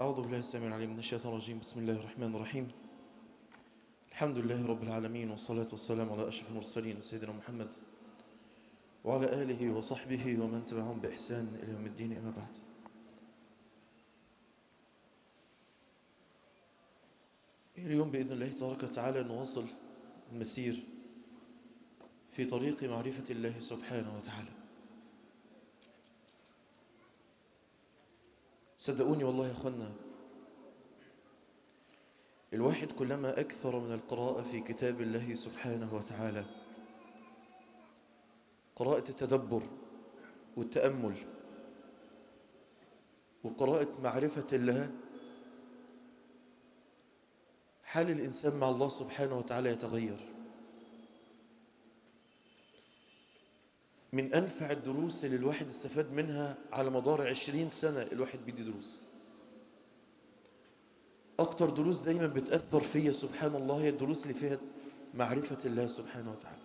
أعوذ بالله السميع العليم من الشيطان الرجيم. بسم الله الرحمن الرحيم. الحمد لله رب العالمين، والصلاة والسلام على أشرف المرسلين سيدنا محمد وعلى آله وصحبه ومن تبعهم بإحسان إلى يوم الدين، أما بعد. اليوم بإذن الله تبارك وتعالى نواصل المسير في طريق معرفة الله سبحانه وتعالى. صدقوني والله يا أخوانا، الواحد كلما أكثر من القراءة في كتاب الله سبحانه وتعالى، قراءة التدبر والتأمل وقراءة معرفة الله، حال الإنسان مع الله سبحانه وتعالى يتغير. من أنفع الدروس اللي الواحد استفاد منها على مدار 20 سنة الواحد بيدي دروس. أكتر دروس دايما بتأثر فيا سبحان الله هي الدروس اللي فيها معرفة الله سبحانه وتعالى.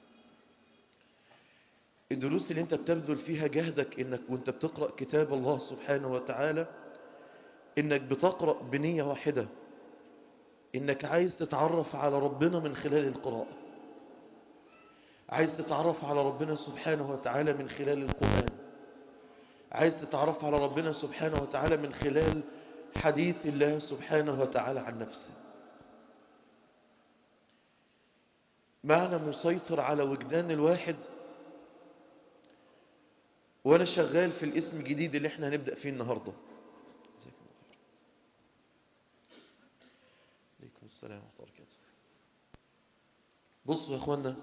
الدروس اللي انت بتبذل فيها جهدك انك وانت بتقرأ كتاب الله سبحانه وتعالى انك بتقرأ بنية واحدة، انك عايز تتعرف على ربنا من خلال القراءة، عايز تتعرف على ربنا سبحانه وتعالى من خلال القرآن، عايز تتعرف على ربنا سبحانه وتعالى من خلال حديث الله سبحانه وتعالى عن نفسه. معنى مسيطر على وجدان الواحد. وانا شغال في الاسم الجديد اللي احنا هنبدأ فيه النهاردة. عليكم السلام ورحمة الله وبركاته. بصوا يا اخوانا،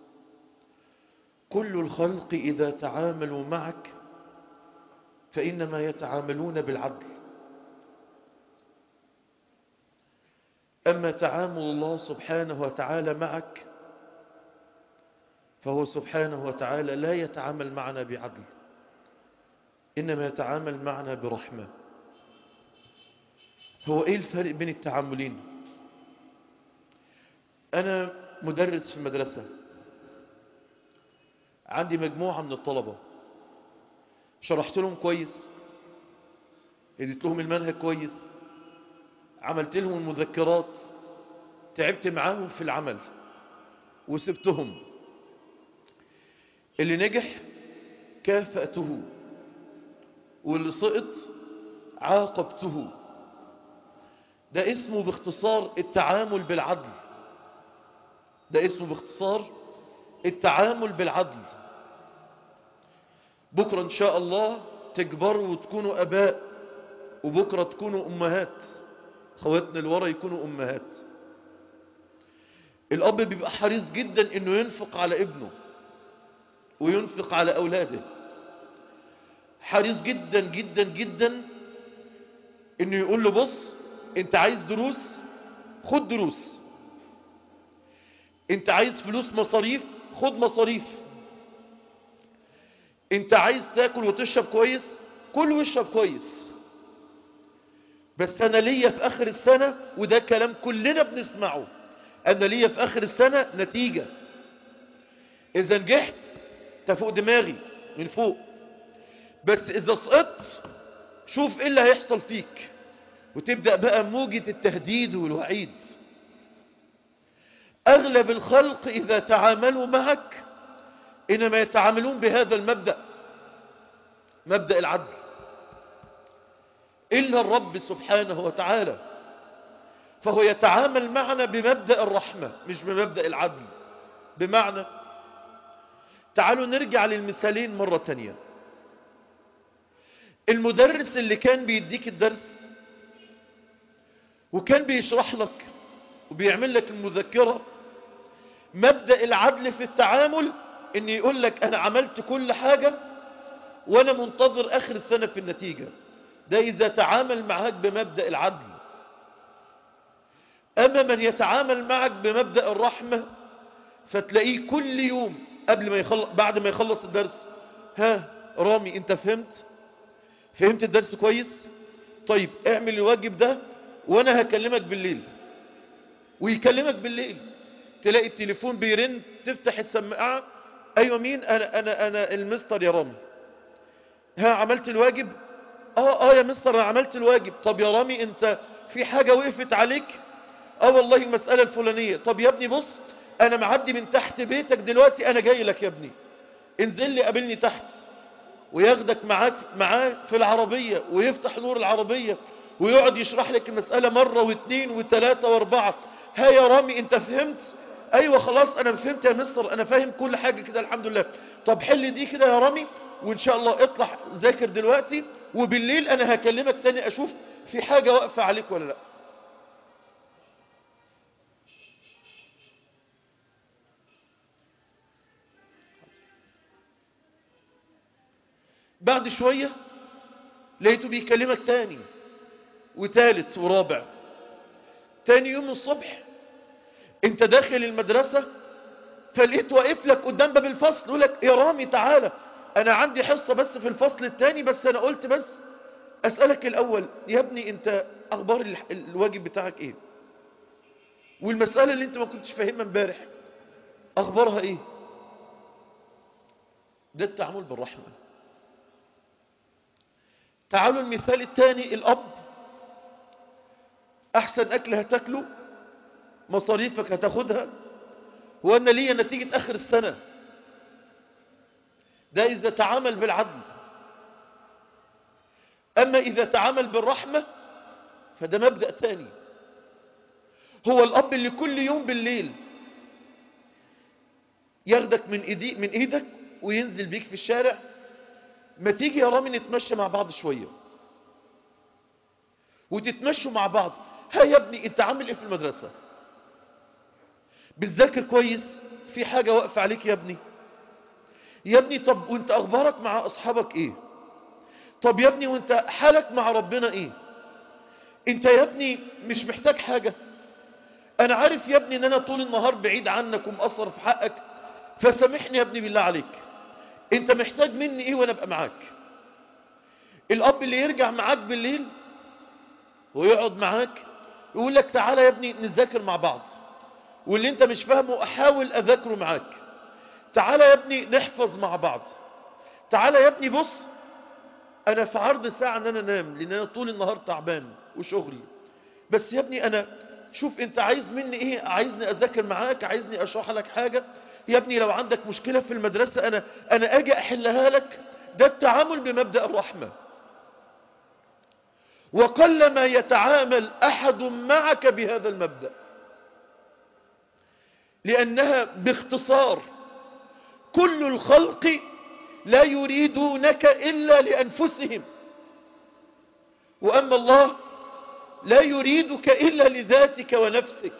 كل الخلق إذا تعاملوا معك فإنما يتعاملون بالعدل، أما تعامل الله سبحانه وتعالى معك فهو سبحانه وتعالى لا يتعامل معنا بعدل، إنما يتعامل معنا برحمة. هو إيه الفرق بين التعاملين؟ أنا مدرس في المدرسة، عندي مجموعة من الطلبة، شرحت لهم كويس، اديت لهم المنهج كويس، عملت لهم المذكرات، تعبت معاهم في العمل وسبتهم. اللي نجح كافأته، واللي سقط عاقبته. ده اسمه باختصار التعامل بالعدل. ده اسمه باختصار التعامل بالعدل. بكرة ان شاء الله تكبروا وتكونوا اباء، وبكرة تكونوا امهات، خواتنا الورا يكونوا امهات. الاب بيبقى حريص جدا انه ينفق على ابنه وينفق على اولاده، حريص جدا جدا جدا انه يقول له بص، انت عايز دروس خد دروس، انت عايز فلوس مصاريف خد مصاريف، انت عايز تاكل وتشرب كويس كل واشرب كويس. بس انا ليا في اخر السنة، وده كلام كلنا بنسمعه، انا ليا في اخر السنة نتيجة. اذا نجحت تفوق دماغي من فوق، بس اذا سقطت شوف ايه اللي هيحصل فيك. وتبدأ بقى موجة التهديد والوعيد. اغلب الخلق اذا تعاملوا معك انما يتعاملون بهذا المبدأ، مبدأ العدل، إلا الرب سبحانه وتعالى فهو يتعامل معنا بمبدأ الرحمة مش بمبدأ العدل. بمعنى، تعالوا نرجع للمثالين مرة تانية. المدرس اللي كان بيديك الدرس وكان بيشرح لك وبيعمل لك المذكرة، مبدأ العدل في التعامل ان يقول لك انا عملت كل حاجة وانا منتظر اخر السنة في النتيجة. ده اذا تعامل معك بمبدأ العدل. اما من يتعامل معك بمبدأ الرحمة فتلاقيه كل يوم قبل ما يخلص، بعد ما يخلص الدرس، ها رامي انت فهمت الدرس كويس؟ طيب اعمل الواجب ده وانا هكلمك بالليل. ويكلمك بالليل، تلاقي التليفون بيرن، تفتح السماعة، ايوه مين؟ انا المستر يا رامي. ها عملت الواجب؟ يا مستر انا عملت الواجب. طب يا رامي انت في حاجة وقفت عليك؟ والله المسألة الفلانية. طب يا ابني بص، انا معدي من تحت بيتك دلوقتي، انا جاي لك يا ابني، انزل لي قابلني تحت. وياخدك معاه في العربية، ويفتح نور العربية ويقعد يشرح لك المسألة مرة واثنين وثلاثة واربعة. ها يا رامي انت فهمت؟ ايوه خلاص انا فهمت يا مستر، انا فاهم كل حاجة كده الحمد لله. طب حل دي كده يا رامي، وان شاء الله اطلع ذاكر دلوقتي، وبالليل انا هكلمك تاني اشوف في حاجة واقفة عليك ولا لا. بعد شوية لقيته بيكلمك تاني وثالث ورابع. تاني يوم الصبح انت داخل المدرسة، فلقيت واقف لك قدام باب الفصل يقول لك يا رامي تعالى، انا عندي حصة بس في الفصل الثاني، بس انا قلت بس اسألك الاول يا ابني انت اخبار الواجب بتاعك ايه؟ والمسألة اللي انت ما كنتش فاهمها امبارح اخبارها ايه؟ ده التعامل بالرحمة. تعالوا المثال الثاني، الاب احسن اكل هتاكله، مصاريفك هتاخدها، وأن لي نتيجة آخر السنة. ده إذا تعامل بالعدل. أما إذا تعامل بالرحمة فده مبدأ تاني. هو الأب اللي كل يوم بالليل ياخدك من إيدك وينزل بيك في الشارع، ما تيجي يا رامي نتمشى مع بعض شوية، وتتمشوا مع بعض. ها يا ابني انت عامل ايه في المدرسة؟ بتذاكر كويس؟ في حاجة واقفة عليك يا ابني؟ يا ابني طب وانت اخبارك مع اصحابك ايه؟ طب يا ابني وانت حالك مع ربنا ايه؟ انت يا ابني مش محتاج حاجة؟ انا عارف يا ابني ان انا طول النهار بعيد عنك ومقصر في حقك، فسامحني يا ابني بالله عليك، انت محتاج مني ايه وانا ابقى معاك؟ الاب اللي يرجع معاك بالليل ويقعد معاك يقول لك تعالى يا ابني نذاكر مع بعض، واللي انت مش فاهمه احاول اذاكره معاك، تعالى يا ابني نحفظ مع بعض، تعالى يا ابني بص انا في عرض ساعة ان انا انام لان انا طول النهار تعبان وشغلي، بس يا ابني انا شوف انت عايز مني ايه، عايزني اذاكر معاك، عايزني اشرح لك حاجة يا ابني، لو عندك مشكلة في المدرسة انا اجي احلها لك. ده التعامل بمبدأ الرحمة. وقلما يتعامل احد معك بهذا المبدأ، لانها باختصار كل الخلق لا يريدونك الا لانفسهم، واما الله لا يريدك الا لذاتك ونفسك.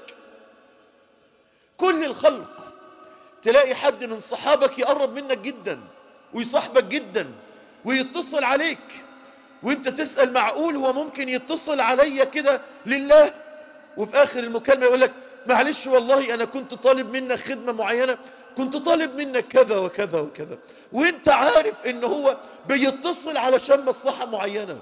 كل الخلق تلاقي حد من صحابك يقرب منك جدا ويصاحبك جدا ويتصل عليك، وانت تسأل معقول هو ممكن يتصل عليا كده لله؟ وفي اخر المكالمة يقولك معلش والله انا كنت طالب منك خدمة معينة، كنت طالب منك كذا وكذا وكذا، وانت عارف ان هو بيتصل علشان مصلحة معينة.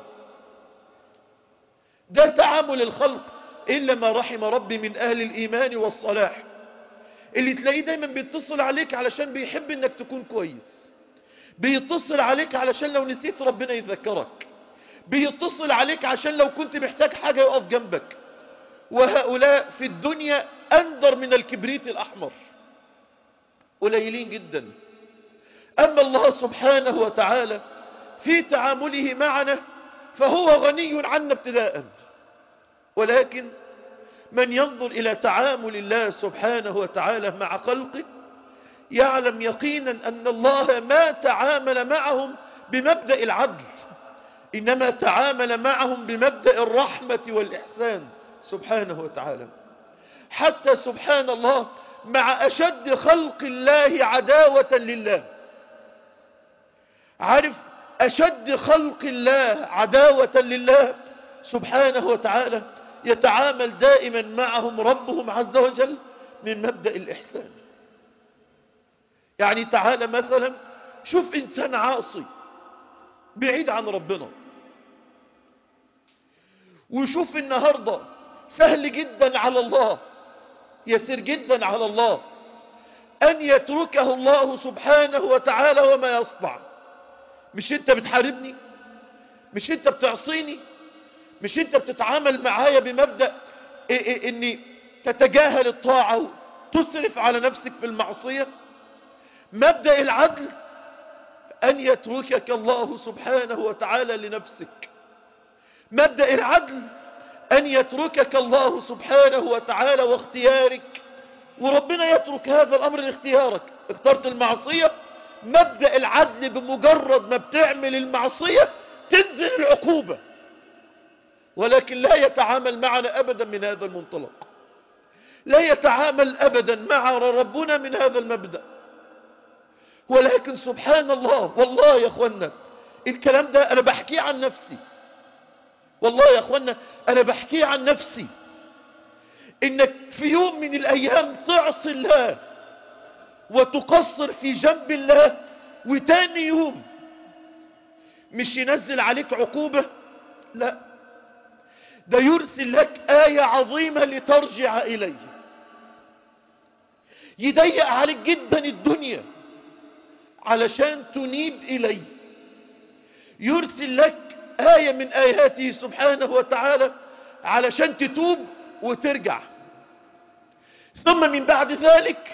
ده تعامل الخلق إلا ما رحم ربي من أهل الإيمان والصلاح، اللي تلاقيه دايما بيتصل عليك علشان بيحب انك تكون كويس، بيتصل عليك علشان لو نسيت ربنا يذكرك، بيتصل عليك عشان لو كنت محتاج حاجة يقف جنبك. وهؤلاء في الدنيا أندر من الكبريت الأحمر، قليلين جدا. أما الله سبحانه وتعالى في تعامله معنا فهو غني عنا ابتداء، ولكن من ينظر إلى تعامل الله سبحانه وتعالى مع خلقه يعلم يقينا أن الله ما تعامل معهم بمبدأ العدل، إنما تعامل معهم بمبدأ الرحمة والإحسان سبحانه وتعالى. حتى سبحان الله مع أشد خلق الله عداوة لله، عارف أشد خلق الله عداوة لله سبحانه وتعالى يتعامل دائما معهم ربهم عز وجل من مبدأ الإحسان. يعني تعالى مثلا شوف إنسان عاصي بعيد عن ربنا، وشوف النهاردة سهل جدا على الله، يسير جدا على الله أن يتركه الله سبحانه وتعالى وما يصنع. مش انت بتحاربني، مش انت بتعصيني؟ مش انت بتتعامل معايا بمبدأ اني تتجاهل الطاعة وتسرف على نفسك في المعصية؟ مبدأ العدل أن يتركك الله سبحانه وتعالى لنفسك. مبدأ العدل أن يتركك الله سبحانه وتعالى واختيارك، وربنا يترك هذا الأمر لاختيارك. اخترت المعصية، مبدأ العدل بمجرد ما بتعمل المعصية تنزل العقوبة، ولكن لا يتعامل معنا أبدا من هذا المنطلق، لا يتعامل أبدا مع ربنا من هذا المبدأ. ولكن سبحان الله، والله يا أخوانا الكلام ده أنا بحكيه عن نفسي، والله يا أخوانا أنا بحكيه عن نفسي. إنك في يوم من الأيام تعصي الله وتقصر في جنب الله، وتاني يوم مش ينزل عليك عقوبة، لا، ده يرسل لك آية عظيمة لترجع إليه. يضيق عليك جدا الدنيا علشان تنيب إليه، يرسل لك آية من آياته سبحانه وتعالى علشان تتوب وترجع. ثم من بعد ذلك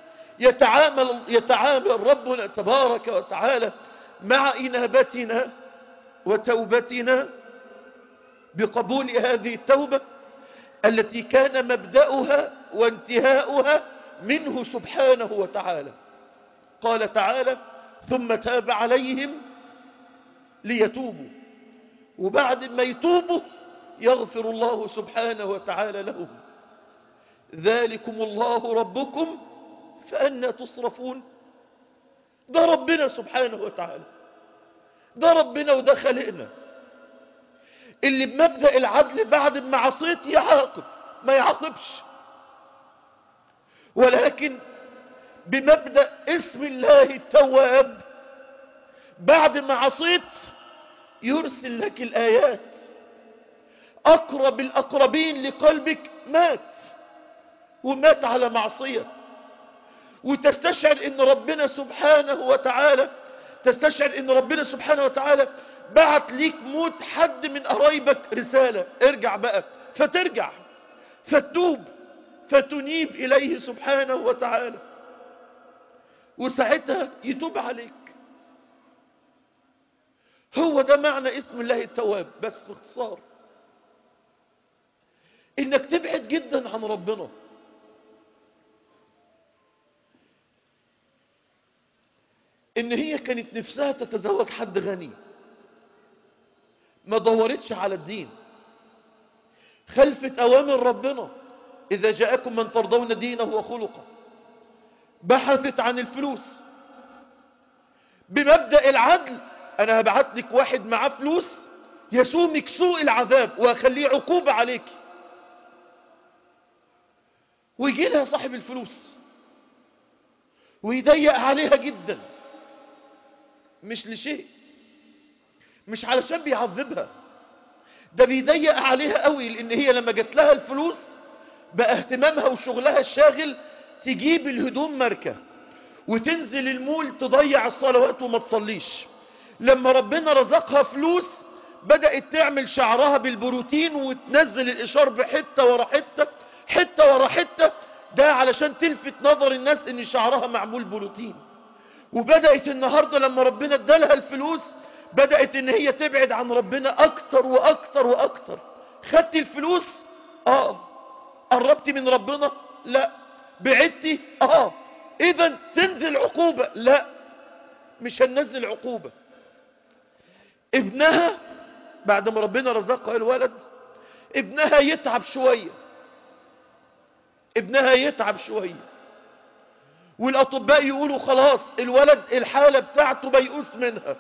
يتعامل ربنا تبارك وتعالى مع إنابتنا وتوبتنا بقبول هذه التوبة التي كان مبدأها وانتهاؤها منه سبحانه وتعالى. قال تعالى: ثم تاب عليهم ليتوبوا، وبعد ما يتوبوا يغفر الله سبحانه وتعالى لهم. ذلكم الله ربكم فأنا تصرفون. ده ربنا سبحانه وتعالى، ده ربنا وده خلقنا اللي بمبدأ العدل بعد ما عصيت يعاقب، ما يعاقبش، ولكن بمبدأ اسم الله التواب بعد ما عصيت يرسل لك الآيات. أقرب الأقربين لقلبك مات، ومات على معصية، وتستشعر ان ربنا سبحانه وتعالى بعت ليك موت حد من قرايبك رسالة، ارجع بقى، فترجع فتوب فتنيب إليه سبحانه وتعالى، وساعتها يتوب عليك. هو ده معنى اسم الله التواب. بس باختصار انك تبعد جدا عن ربنا. ان هي كانت نفسها تتزوج حد غني، ما دورتش على الدين، خلفت اوامر ربنا: اذا جاءكم من ترضون دينه وخلقه. بحثت عن الفلوس بمبدأ العدل: انا هبعت لك واحد معاه فلوس يسومك سوء العذاب وهخليه عقوبة عليك. ويجي لها صاحب الفلوس ويضيق عليها جدا، مش لشيء، مش علشان بيعذبها، ده بيضيق عليها قوي، لان هي لما جت لها الفلوس بقى اهتمامها وشغلها الشاغل تجيب الهدوم ماركة وتنزل المول تضيع الصلوات وما تصليش. لما ربنا رزقها فلوس بدأت تعمل شعرها بالبروتين وتنزل الإشارب حتة ورا حتة، حتة ورا حتة، ده علشان تلفت نظر الناس ان شعرها معمول بروتين. وبدأت النهاردة لما ربنا ادالها الفلوس بدأت ان هي تبعد عن ربنا اكتر واكتر واكتر. خدت الفلوس؟ قربتي من ربنا؟ لا. بعدتي؟ اذا تنزل عقوبة؟ لا، مش هننزل عقوبة. ابنها بعد ما ربنا رزقها الولد، ابنها يتعب شوية، والاطباء يقولوا خلاص الولد الحالة بتاعته بيؤس منها.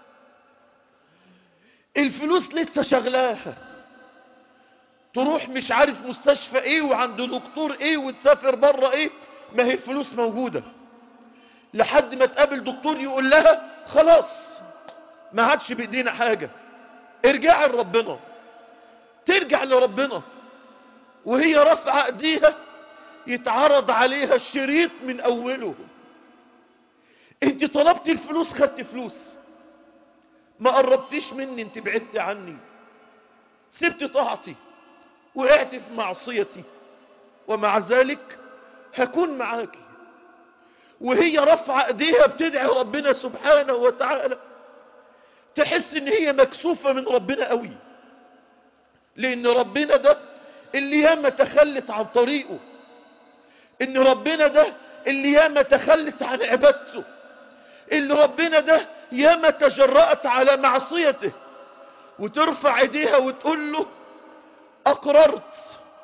الفلوس لسه شغلاها، تروح مش عارف مستشفى ايه وعند دكتور ايه وتسافر بره ايه، ما هي الفلوس موجودة، لحد ما تقابل دكتور يقول لها خلاص ما عادش بايدينا حاجة، ارجعي لربنا. ترجع لربنا وهي رافعة ايديها يتعرض عليها الشريط من اوله. انت طلبت الفلوس، خدت فلوس، ما قربتيش مني، انت بعدت عني، سبت طاعتي، وقعت في معصيتي، ومع ذلك هكون معاك. وهي رفع ايديها بتدعي ربنا سبحانه وتعالى، تحس ان هي مكسوفة من ربنا قوي، لان ربنا ده اللي ياما تخلت عن طريقه، ان ربنا ده اللي ياما تخلت عن عبادته، اللي ربنا ده ياما تجرأت على معصيته، وترفع ايديها وتقول له اقررت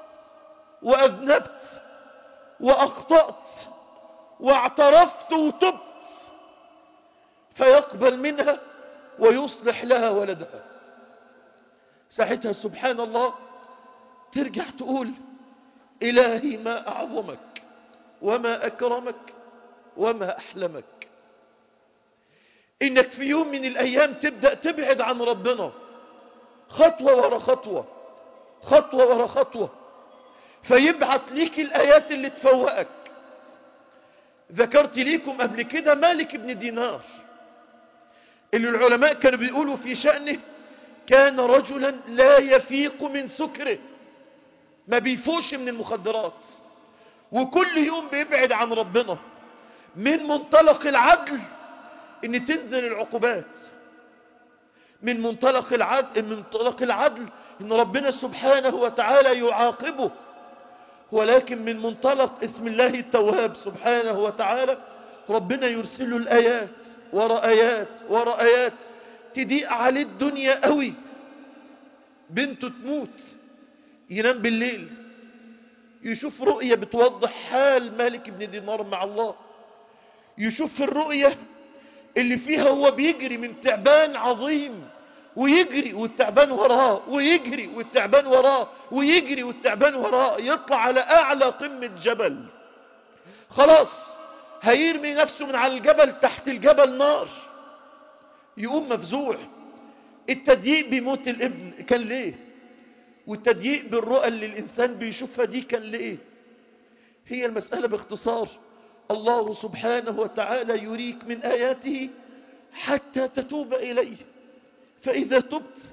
واذنبت واخطأت واعترفت وتبت، فيقبل منها ويصلح لها ولدها. ساعتها سبحان الله ترجع تقول إلهي ما أعظمك وما أكرمك وما أحلمك، إنك في يوم من الأيام تبدأ تبعد عن ربنا خطوة ورا خطوة، خطوة ورا خطوة، فيبعت ليك الآيات اللي تفوقك. ذكرت ليكم قبل كده مالك بن دينار، اللي العلماء كانوا بيقولوا في شأنه كان رجلا لا يفيق من سكره، ما بيفوش من المخدرات، وكل يوم بيبعد عن ربنا. من منطلق العدل ان تنزل العقوبات، من منطلق العدل ان ربنا سبحانه وتعالى يعاقبه، ولكن من منطلق اسم الله التواب سبحانه وتعالى ربنا يرسل الآيات ورا آيات ورا آيات تضيق عليه الدنيا قوي. بنته تموت، ينام بالليل يشوف رؤية بتوضح حال مالك بن دينار مع الله، يشوف الرؤية اللي فيها هو بيجري من تعبان عظيم، ويجري والتعبان وراه، ويجري والتعبان وراه، ويجري والتعبان وراه، يطلع على أعلى قمة جبل، خلاص هيرمي نفسه من على الجبل، تحت الجبل نار، يقوم مفزوع. التضييق بموت الابن كان ليه؟ والتضييق بالرؤى اللي الإنسان بيشوفها دي كان ليه؟ هي المسألة باختصار الله سبحانه وتعالى يريك من آياته حتى تتوب إليه، فإذا تبت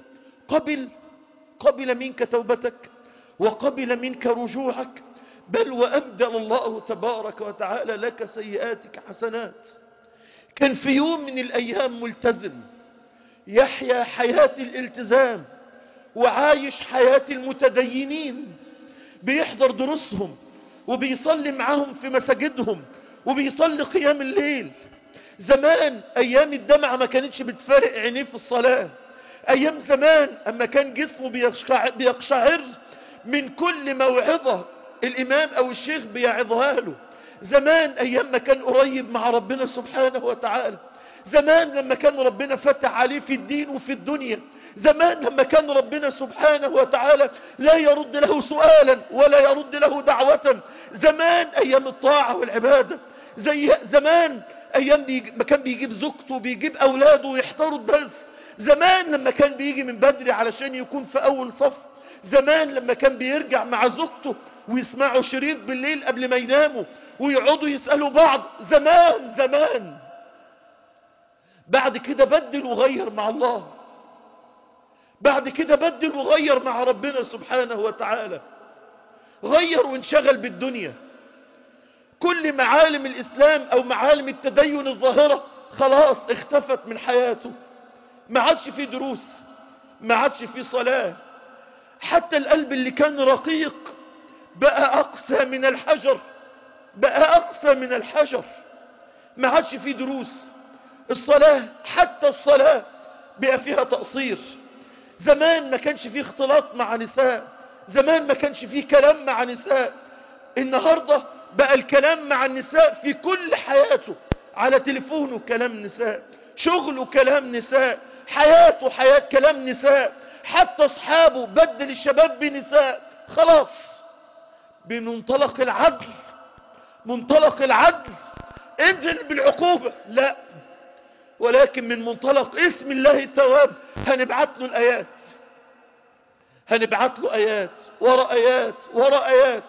قبل منك توبتك وقبل منك رجوعك، بل وأبدل الله تبارك وتعالى لك سيئاتك حسنات. كان في يوم من الأيام ملتزم يحيا حياة الالتزام وعايش حياة المتدينين، بيحضر دروسهم وبيصلي معهم في مساجدهم وبيصلي قيام الليل. زمان أيام الدمعة ما كانتش بتفارق عينيه في الصلاة، أيام زمان أما كان جسمه بيقشعر من كل موعظة الإمام أو الشيخ بيعظها له، زمان أيام ما كان قريب مع ربنا سبحانه وتعالى، زمان لما كان ربنا فتح عليه في الدين وفي الدنيا، زمان لما كان ربنا سبحانه وتعالى لا يرد له سؤالا ولا يرد له دعوة، زمان أيام الطاعة والعبادة، زي زمان أيام ما كان بيجيب زوجته وبيجيب أولاده ويحضروا الدرس، زمان لما كان بيجي من بدري علشان يكون في أول صف، زمان لما كان بيرجع مع زوجته ويسمعوا شريط بالليل قبل ما يناموا ويقعدوا يسألوا بعض، زمان. بعد كده بدل وغير مع الله، بعد كده بدل وغير مع ربنا سبحانه وتعالى، غير وانشغل بالدنيا. كل معالم الإسلام أو معالم التدين الظاهرة خلاص اختفت من حياته، ما عادش فيه دروس، ما عادش فيه صلاة، حتى القلب اللي كان رقيق بقى أقسى من الحجر، بقى أقسى من الحجر، ما عادش فيه دروس. الصلاة حتى الصلاة بقى فيها تقصير. زمان ما كانش فيه اختلاط مع نساء، زمان ما كانش فيه كلام مع نساء، النهاردة بقى الكلام مع النساء في كل حياته، على تليفونه كلام نساء، شغله كلام نساء، حياته حياة كلام نساء، حتى اصحابه بدل الشباب بنساء. خلاص بمنطلق العدل، منطلق العدل انزل بالعقوبة لا، ولكن من منطلق اسم الله التواب هنبعت له الآيات، هنبعت له آيات ورا آيات ورا آيات،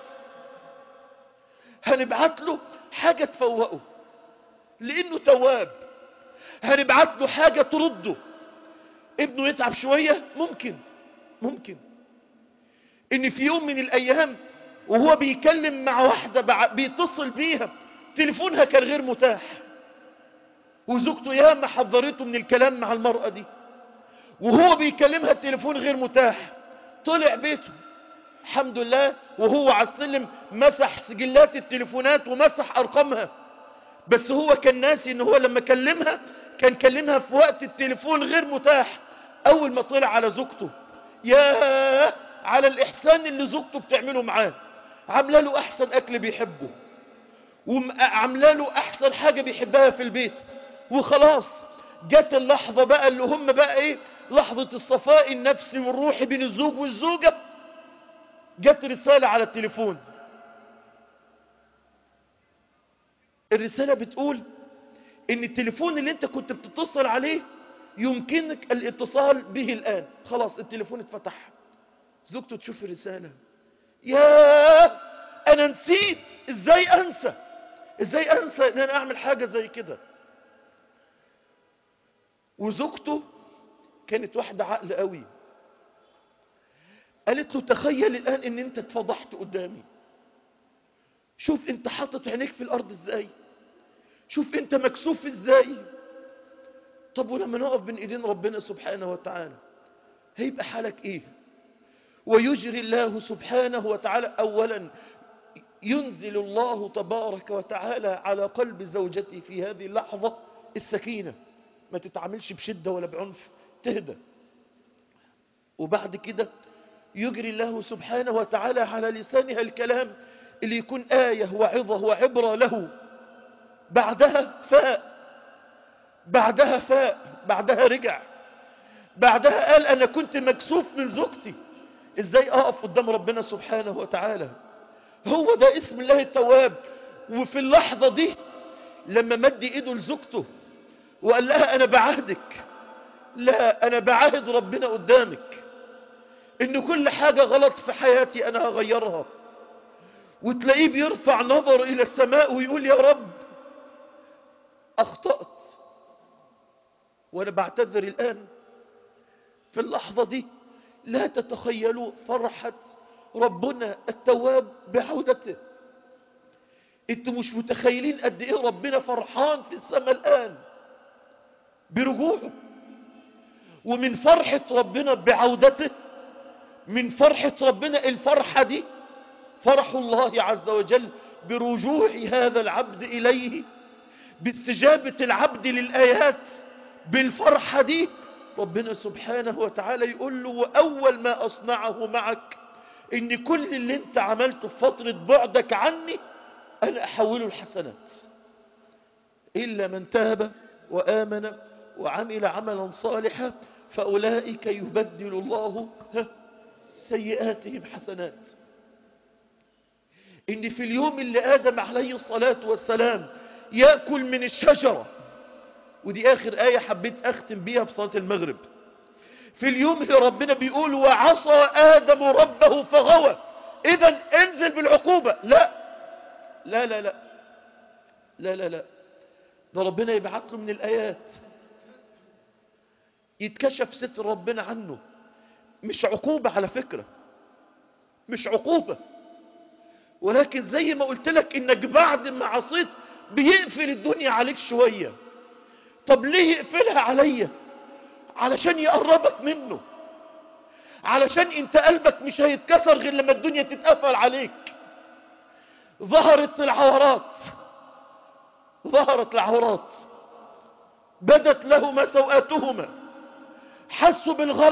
هنبعت له حاجة تفوقه لأنه تواب، هنبعت له حاجة ترده ابنه يتعب شوية، ممكن ان في يوم من الايام وهو بيكلم مع واحدة بيتصل بيها تليفونها كان غير متاح، وزوجته ياما حذرته من الكلام مع المرأة دي، وهو بيكلمها التليفون غير متاح. طلع بيته الحمد لله، وهو على السلم مسح سجلات التليفونات ومسح ارقامها، بس هو كان ناسي ان هو لما كلمها كان كلمها في وقت التليفون غير متاح. اول ما طلع على زوجته، يا على الاحسان اللي زوجته بتعمله معاه، عامله له احسن اكل بيحبه، وعامله له احسن حاجة بيحبها في البيت، وخلاص جت اللحظة بقى اللي هم بقى ايه، لحظة الصفاء النفسي والروحي بين الزوج والزوجة. جت رسالة على التليفون، الرسالة بتقول ان التليفون اللي انت كنت بتتصل عليه يمكنك الاتصال به الان، خلاص التليفون اتفتح. زوجته تشوف الرسالة، يا انا نسيت، ازاي انسى ان انا اعمل حاجة زي كده. وزوجته كانت واحدة عقل قوي، قالت له تخيل الان ان انت اتفضحت قدامي، شوف انت حاطط عينيك في الارض ازاي، شوف انت مكسوف ازاي. طب ولما نقف بين ايدين ربنا سبحانه وتعالى هيبقى حالك ايه؟ ويجري الله سبحانه وتعالى، اولا ينزل الله تبارك وتعالى على قلب زوجتي في هذه اللحظة السكينة، ما تتعاملش بشدة ولا بعنف، تهدى. وبعد كده يجري الله سبحانه وتعالى على لسانها الكلام اللي يكون آية وعظة وعبرة له. بعدها فاء، بعدها رجع، بعدها قال أنا كنت مكسوف من زوجتي، إزاي أقف قدام ربنا سبحانه وتعالى. هو ده اسم الله التواب. وفي اللحظة دي لما مد إيده لزوجته وقال لها أنا بعهدك، لا أنا بعهد ربنا قدامك إن كل حاجة غلط في حياتي أنا هغيرها. وتلاقيه بيرفع نظر إلى السماء ويقول يا رب أخطأت وأنا بعتذر الآن. في اللحظة دي لا تتخيلوا فرحة ربنا التواب بعودته. انتوا مش متخيلين قد ايه ربنا فرحان في السماء الآن برجوعه. ومن فرحة ربنا بعودته، من فرحة ربنا الفرحة دي فرح الله عز وجل برجوع هذا العبد إليه، باستجابة العبد للآيات. بالفرحة دي ربنا سبحانه وتعالى يقول له وأول ما أصنعه معك إن كل اللي انت عملته في فترة بعدك عني أنا أحوله الحسنات، إلا من تاب وآمن وعمل عملا صالحا فأولئك يبدل الله سيئاتهم حسنات. إن في اليوم اللي آدم عليه الصلاة والسلام يأكل من الشجرة، ودي آخر آية حبيت أختم بيها في صلاة المغرب، في اليوم اللي ربنا بيقول وعصى آدم ربه فغوى، إذن انزل بالعقوبة. لا لا لا لا لا لا لا، ده ربنا يبعت له من الآيات يتكشف ستر ربنا عنه. مش عقوبة على فكرة، مش عقوبة، ولكن زي ما قلت لك انك بعد ما عصيت بيقفل الدنيا عليك شوية. طب ليه يقفلها عليا؟ علشان يقربك منه، علشان انت قلبك مش هيتكسر غير لما الدنيا تتقفل عليك. ظهرت العورات بدت لهما سوآتهما، حسوا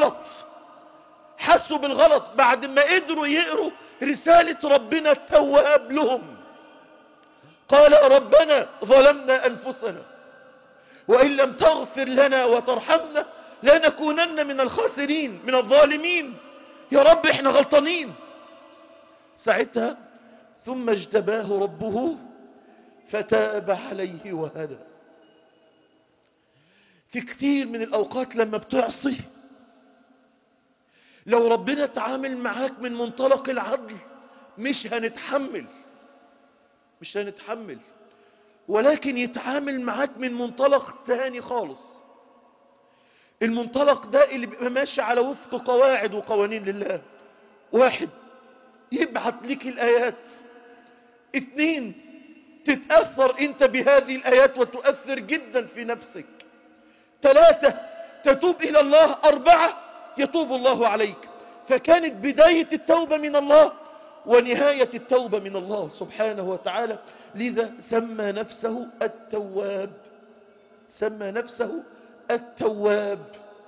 بالغلط بعد ما قدروا يقروا رسالة ربنا التواب لهم. قال ربنا ظلمنا أنفسنا وإن لم تغفر لنا وترحمنا لنكونن من الخاسرين من الظالمين، يا رب احنا غلطانين. ساعتها ثم اجتباه ربه فتاب عليه وهدى. في كتير من الأوقات لما بتعصي لو ربنا تعامل معاك من منطلق العدل مش هنتحمل، ولكن يتعامل معاك من منطلق تاني خالص. المنطلق ده اللي بيبقى ماشي على وفق قواعد وقوانين لله. واحد، يبعث لك الآيات. اثنين، تتأثر انت بهذه الآيات وتؤثر جدا في نفسك. ثلاثة، تتوب إلى الله. أربعة، يتوب الله عليك. فكانت بداية التوبة من الله ونهاية التوبة من الله سبحانه وتعالى. لذا سمى نفسه التواب. سمى نفسه التواب.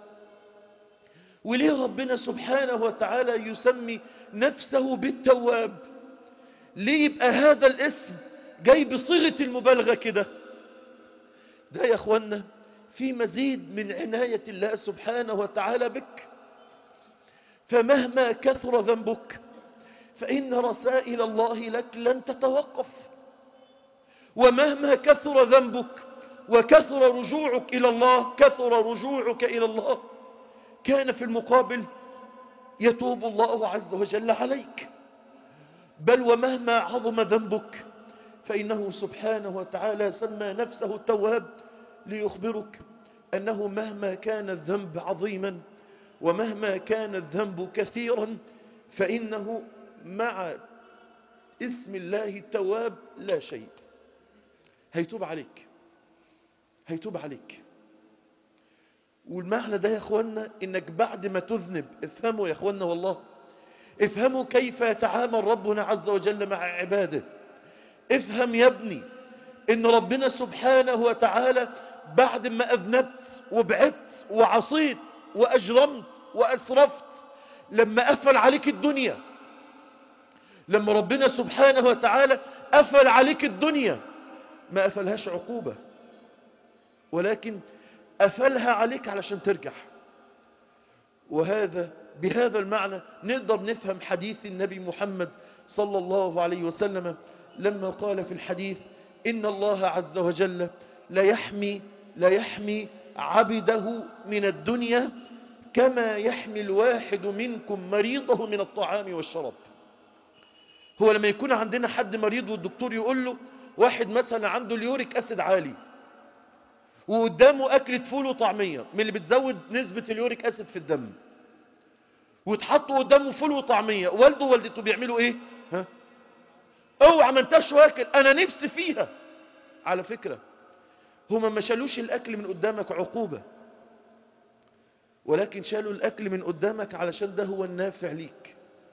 وليه ربنا سبحانه وتعالى يسمي نفسه بالتواب؟ ليه يبقى هذا الاسم جاي بصيغة المبالغة كده؟ ده يا اخوانا في مزيد من عناية الله سبحانه وتعالى بك. فمهما كثر ذنبك فإن رسائل الله لك لن تتوقف. ومهما كثر ذنبك وكثر رجوعك إلى الله، كثر رجوعك إلى الله، كان في المقابل يتوب الله عز وجل عليك. بل ومهما عظم ذنبك فإنه سبحانه وتعالى سمى نفسه التواب ليخبرك أنه مهما كان الذنب عظيما ومهما كان الذنب كثيرا فإنه مع اسم الله التواب لا شيء. هيتوب عليك، هيتوب عليك. والمعنى ده يا اخوانا انك بعد ما تذنب، افهموا يا اخوانا والله، افهموا كيف يتعامل ربنا عز وجل مع عباده. افهم يا ابني ان ربنا سبحانه وتعالى بعد ما اذنبت وبعدت وعصيت واجرمت واسرفت، لما قفل عليك الدنيا، لما ربنا سبحانه وتعالى قفل عليك الدنيا، ما قفلهاش عقوبة، ولكن قفلها عليك علشان ترجع. وهذا بهذا المعنى نقدر نفهم حديث النبي محمد صلى الله عليه وسلم لما قال في الحديث: إن الله عز وجل لا يحمي عبده من الدنيا كما يحمي الواحد منكم مريضه من الطعام والشراب. هو لما يكون عندنا حد مريض والدكتور يقول له، واحد مثلا عنده اليوريك أسيد عالي وقدامه أكلة فول وطعمية من اللي بتزود نسبة اليوريك أسيد في الدم، وتحطوا قدامه فول وطعمية، والده ووالدته بيعملوا ايه؟ اوعى ما انتش واكل، انا نفسي فيها. على فكرة هما ما شالوش الاكل من قدامك عقوبة، ولكن شالوا الاكل من قدامك علشان ده هو النافع ليك.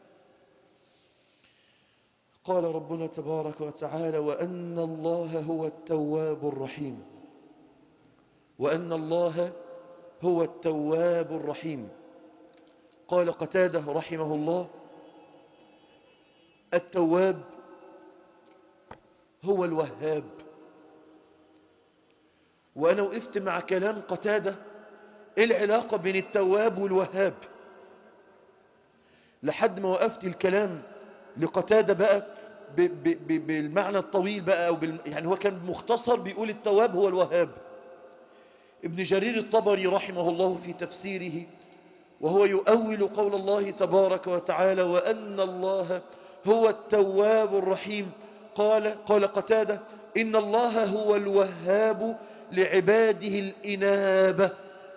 قال ربنا تبارك وتعالى: وأن الله هو التواب الرحيم. وأن الله هو التواب الرحيم. قال قتادة رحمه الله: التواب هو الوهاب. وأنا وقفت مع كلام قتادة إيه العلاقة بين التواب والوهاب، لحد ما وقفت الكلام لقتادة بقى بالمعنى الطويل بقى، أو يعني هو كان مختصر بيقول التواب هو الوهاب. ابن جرير الطبري رحمه الله في تفسيره وهو يؤول قول الله تبارك وتعالى: وأن الله هو التواب الرحيم، قال قتادة: إن الله هو الوهاب لعباده الإنابة.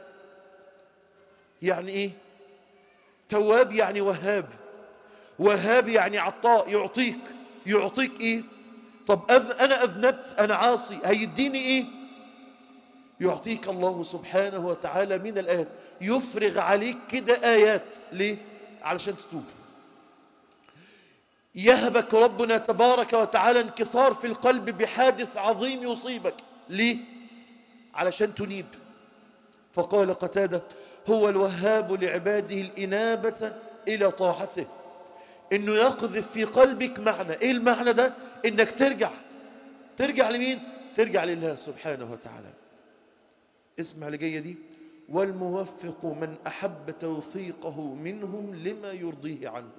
يعني إيه؟ تواب يعني وهاب، وهاب يعني عطاء، يعطيك إيه؟ طب أنا أذنبت، أنا عاصي، هيديني إيه؟ يعطيك الله سبحانه وتعالى من الآيات، يفرغ عليك كده آيات. ليه؟ علشان تتوب. يهبك ربنا تبارك وتعالى انكسار في القلب بحادث عظيم يصيبك. ليه؟ علشان تنيب. فقال قتادة: هو الوهاب لعباده الإنابة إلى طاعته. إنه يقذف في قلبك معنى. إيه المعنى ده؟ إنك ترجع لمين؟ ترجع لله سبحانه وتعالى. اسمع اللي جايه دي: والموفق من أحب توفيقه منهم لما يرضيه عنه.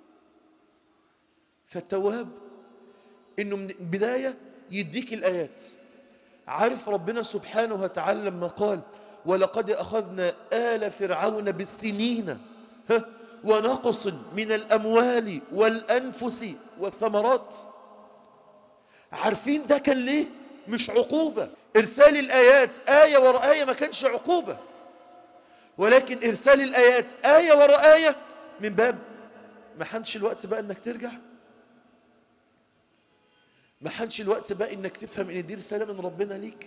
فالتواب إنه من البداية يديك الآيات. عارف ربنا سبحانه وتعالى لما قال: ولقد أخذنا آل فرعون بالسنين ونقص من الأموال والأنفس والثمرات. عارفين ده كان ليه؟ مش عقوبة. إرسال الآيات آية ورا آية ما كانش عقوبة، ولكن إرسال الآيات آية وراء آية من باب ما حنش الوقت بقى إنك ترجع، ما حنش الوقت بقى إنك تفهم إن دي رسالة من ربنا ليك.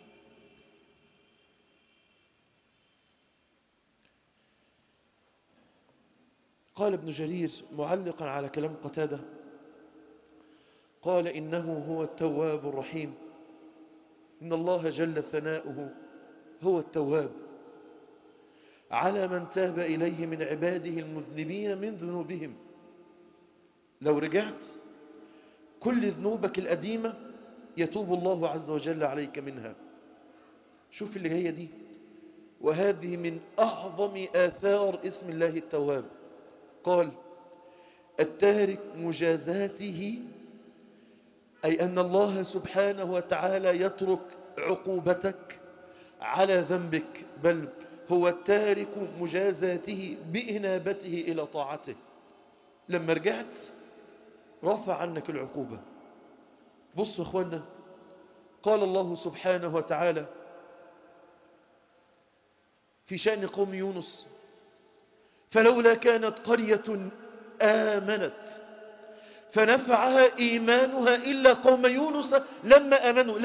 قال ابن جرير معلقا على كلام قتادة، قال إنه هو التواب الرحيم، إن الله جل ثناؤه هو التواب على من تاب إليه من عباده المذنبين من ذنوبهم. لو رجعت كل ذنوبك القديمة يتوب الله عز وجل عليك منها. شوف اللي هي دي، وهذه من أعظم آثار اسم الله التواب. قال التارك مجازاته، أي أن الله سبحانه وتعالى يترك عقوبتك على ذنبك، بل هو التارك مجازاته بإنابته إلى طاعته. لما رجعت رفع عنك العقوبة. بصوا أخوانا، قال الله سبحانه وتعالى في شأن قوم يونس فلولا كانت قرية آمنت فنفعها إيمانها إلا قوم يونس لما آمنوا.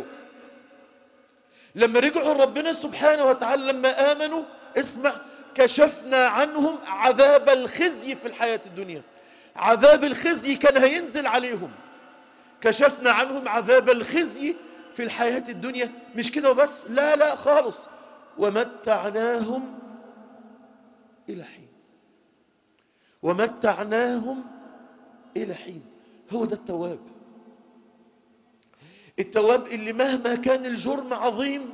لما رجعوا ربنا سبحانه وتعالى، لما آمنوا، اسمع، كشفنا عنهم عذاب الخزي في الحياة الدنيا. عذاب الخزي كان هينزل عليهم، كشفنا عنهم عذاب الخزي في الحياة الدنيا. مش كده وبس، لا خالص، ومتعناهم إلى حين، ومتعناهم إلى حين. هو ده التواب. التواب اللي مهما كان الجرم عظيم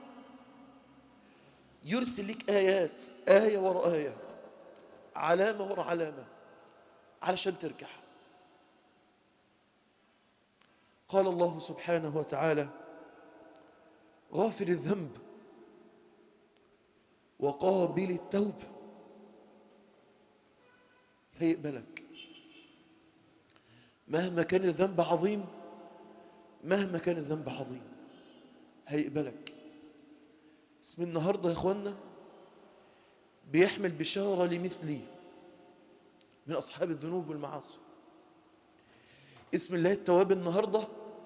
يرسل لك آيات، آية وراء آية، علامة وراء علامة، علشان ترجع. قال الله سبحانه وتعالى غافر الذنب وقابل التوب، هيقبلك مهما كان الذنب عظيم، مهما كان الذنب عظيم هيقبلك. اسم النهاردة يا اخوانا بيحمل بشارة لمثلي من أصحاب الذنوب والمعاصي. اسم الله التواب النهاردة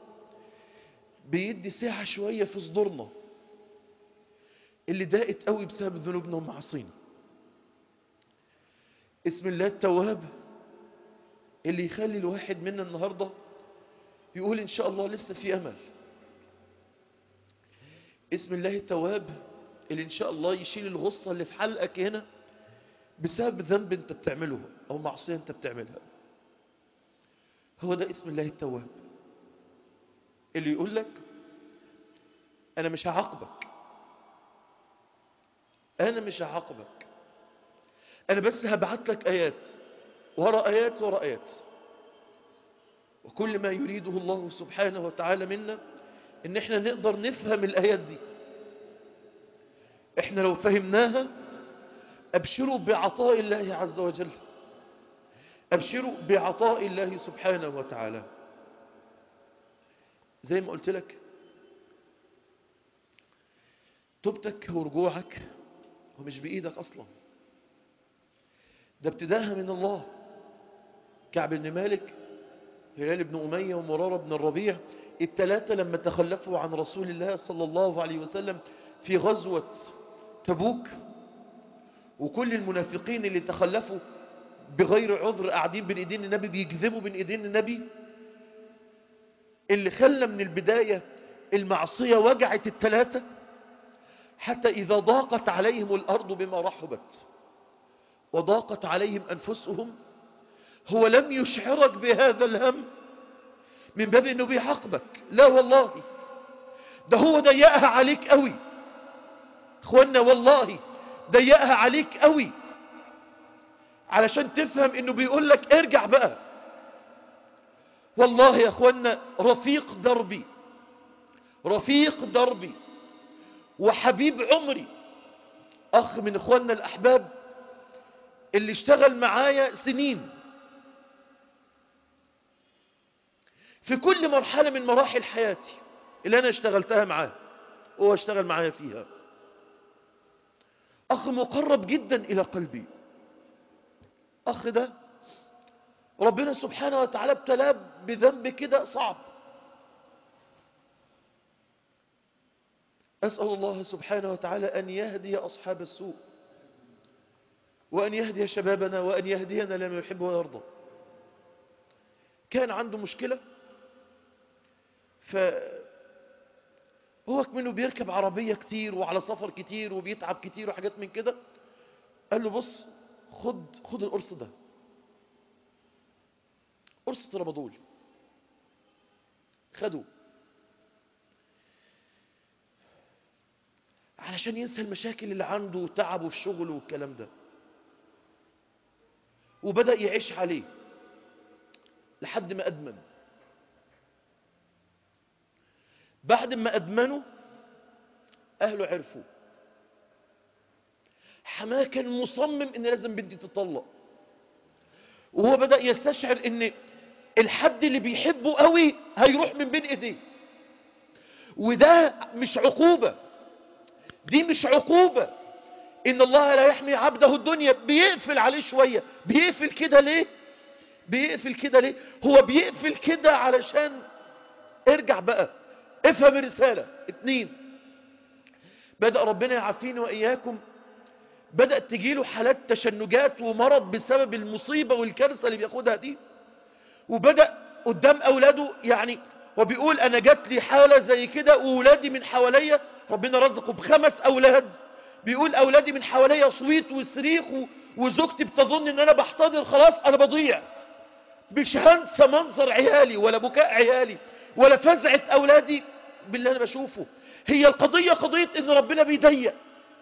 بيدي ساعة شوية في صدورنا اللي ضاقت قوي بسبب ذنوبنا ومعاصينا. اسم الله التواب اللي يخلي الواحد منا النهاردة يقول إن شاء الله لسه في أمل. اسم الله التواب اللي إن شاء الله يشيل الغصة اللي في حلقك هنا بسبب ذنب أنت بتعمله أو معصية أنت بتعملها. هو ده اسم الله التواب اللي يقول لك أنا مش هعاقبك، أنا مش هعاقبك، أنا بس هبعت لك آيات وراء آيات وراء آيات. وكل ما يريده الله سبحانه وتعالى منا إن إحنا نقدر نفهم الآيات دي. إحنا لو فهمناها أبشروا بعطاء الله عز وجل، أبشروا بعطاء الله سبحانه وتعالى. زي ما قلت لك، توبتك ورجوعك هو مش بإيدك أصلا، ده ابتداها من الله. كعب بن مالك، هلال بن أمية، ومرارة بن الربيع، الثلاثة لما تخلفوا عن رسول الله صلى الله عليه وسلم في غزوة تبوك، وكل المنافقين اللي تخلفوا بغير عذر قاعدين بين ايدين النبي بيكذبوا بين ايدين النبي، اللي خلى من البداية المعصية وجعت الثلاثة حتى إذا ضاقت عليهم الأرض بما رحبت وضاقت عليهم أنفسهم، هو لم يشعرك بهذا الهم من باب أنه بيعاقبك، لا والله، ده هو ضيقها عليك قوي. اخوانا والله ضيقها عليك قوي علشان تفهم انه بيقول لك ارجع بقى. والله يا اخوانا رفيق دربي، رفيق دربي وحبيب عمري، اخ من اخواننا الاحباب اللي اشتغل معايا سنين في كل مرحلة من مراحل حياتي اللي انا اشتغلتها معاه وهو اشتغل معايا فيها. أخ مقرب جدا إلى قلبي. أخ ده ربنا سبحانه وتعالى ابتلاه بذنب كده صعب. أسأل الله سبحانه وتعالى أن يهدي أصحاب السوء، وأن يهدي شبابنا، وأن يهدينا لما يحب ويرضى. كان عنده مشكلة، هو كمنه بيركب عربية كتير وعلى سفر كتير وبيتعب كتير وحاجات من كده. قال له بص، خد القرص ده، قرص ترامادول. خده علشان ينسى المشاكل اللي عنده وتعبه في شغله والكلام ده، وبدأ يعيش عليه لحد ما أدمن. بعد ما أدمنوا أهله عرفوا. حماه كان مصمم إن لازم بنتي تطلق، وهو بدأ يستشعر إن الحد اللي بيحبه قوي هيروح من بين إيديه. وده مش عقوبة، دي مش عقوبة. إن الله لا يحمي عبده الدنيا. بيقفل عليه شوية. بيقفل كده ليه؟ بيقفل كده ليه؟ هو بيقفل كده علشان ارجع بقى افهم الرسالة. 2، بدأ ربنا يعافيني وإياكم، بدأت تجيله حالات تشنجات ومرض بسبب المصيبة والكارثة اللي بياخدها دي. وبدأ قدام أولاده، يعني وبيقول أنا جات لي حالة زي كده وولادي من حواليا، ربنا رزقه ب5 أولاد. بيقول أولادي من حواليا صويت وصريخ، وزوجتي بتظن إن أنا بحتضر، خلاص أنا بضيع. مش هنسى منظر عيالي ولا بكاء عيالي ولا فزعة أولادي باللي أنا بشوفه. هي القضية قضية إن ربنا بيضيق.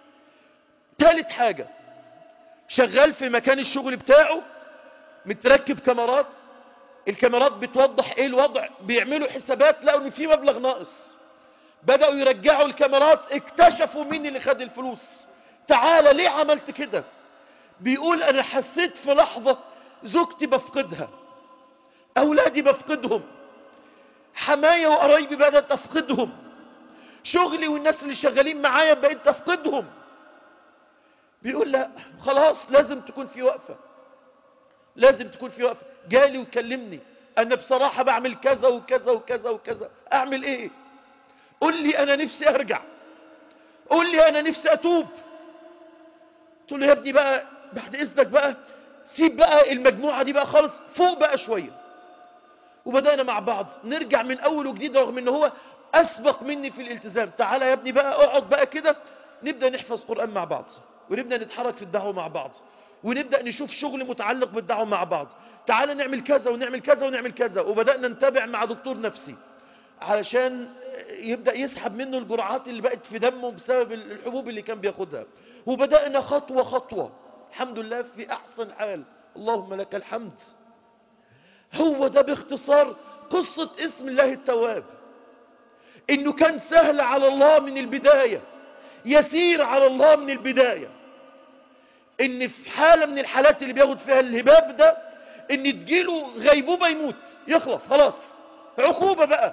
3 حاجة، شغال في مكان الشغل بتاعه متركب كاميرات، الكاميرات بتوضح ايه الوضع، بيعملوا حسابات لقوا ان في مبلغ ناقص، بدأوا يرجعوا الكاميرات، اكتشفوا مين اللي خد الفلوس. تعالى ليه عملت كده؟ بيقول انا حسيت في لحظة زوجتي بفقدها، اولادي بفقدهم، حماية وقرايبي بدأت افقدهم، شغلي والناس اللي شغالين معايا بقيت افقدهم. بيقول لا خلاص لازم تكون في وقفة، لازم تكون في وقفة. جالي وكلمني، انا بصراحة بعمل كذا وكذا وكذا وكذا، اعمل ايه؟ قل لي انا نفسي ارجع، قل لي انا نفسي اتوب. قلت له يا ابني بقى بعد اذنك بقى سيب بقى المجموعة دي بقى خالص، فوق بقى شوية. وبدأنا مع بعض نرجع من اول وجديد، رغم ان هو اسبق مني في الالتزام. تعالى يا ابني بقى اقعد بقى كده، نبدأ نحفظ قرآن مع بعض، ونبدأ نتحرك في الدعوة مع بعض، ونبدأ نشوف شغل متعلق بالدعوة مع بعض. تعالى نعمل كذا ونعمل كذا ونعمل كذا. وبدأنا نتابع مع دكتور نفسي علشان يبدأ يسحب منه الجرعات اللي بقت في دمه بسبب الحبوب اللي كان بياخدها. وبدأنا خطوة خطوة، الحمد لله في أحسن حال، اللهم لك الحمد. هو ده باختصار قصة اسم الله التواب، إنه كان سهل على الله من البداية، يسير على الله من البداية. إن في حالة من الحالات اللي بياخد فيها الهباب ده، إن تجيله غيبوبة يموت يخلص خلاص، عقوبة بقى.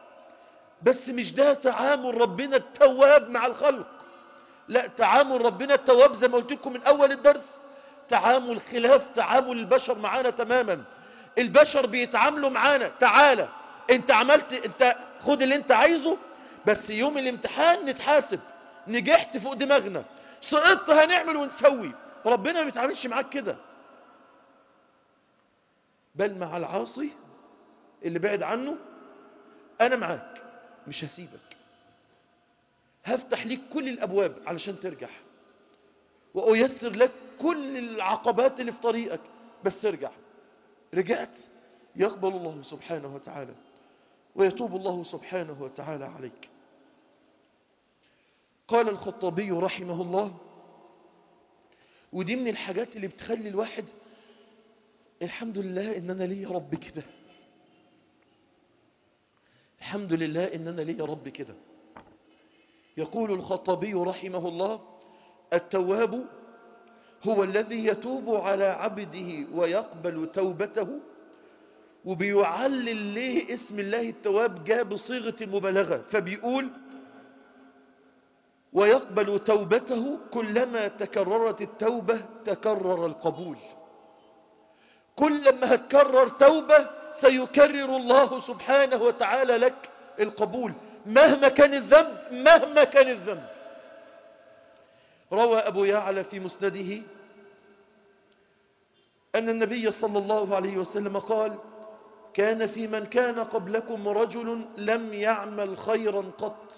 بس مش ده تعامل ربنا التواب مع الخلق. لا، تعامل ربنا التواب زي ما قلت لكم من أول الدرس تعامل خلاف تعامل البشر معانا تماما. البشر بيتعاملوا معانا، تعالى انت عملت، انت خد اللي انت عايزه، بس يوم الامتحان نتحاسب، نجحت فوق دماغنا، سقطت هنعمل ونسوي. ربنا ما بيتعاملش معاك كده، بل مع العاصي اللي بعد عنه انا معاك، مش هسيبك، هفتح ليك كل الابواب علشان ترجع، وأيسر لك كل العقبات اللي في طريقك، بس ارجع. رجعت يقبل الله سبحانه وتعالى ويتوب الله سبحانه وتعالى عليك. قال الخطابي رحمه الله، ودي من الحاجات اللي بتخلي الواحد الحمد لله إن أنا لي رب كده، الحمد لله إن أنا لي رب كده. يقول الخطابي رحمه الله: التواب هو الذي يتوب على عبده ويقبل توبته. وبيعلل ليه اسم الله التواب جاء بصيغة المبالغة، فبيقول ويقبل توبته كلما تكررت التوبة تكرر القبول. كلما هتكرر توبة سيكرر الله سبحانه وتعالى لك القبول مهما كان الذنب، مهما كان الذنب. روى أبو يعلى في مسنده أن النبي صلى الله عليه وسلم قال: كان في من كان قبلكم رجل لم يعمل خيرا قط،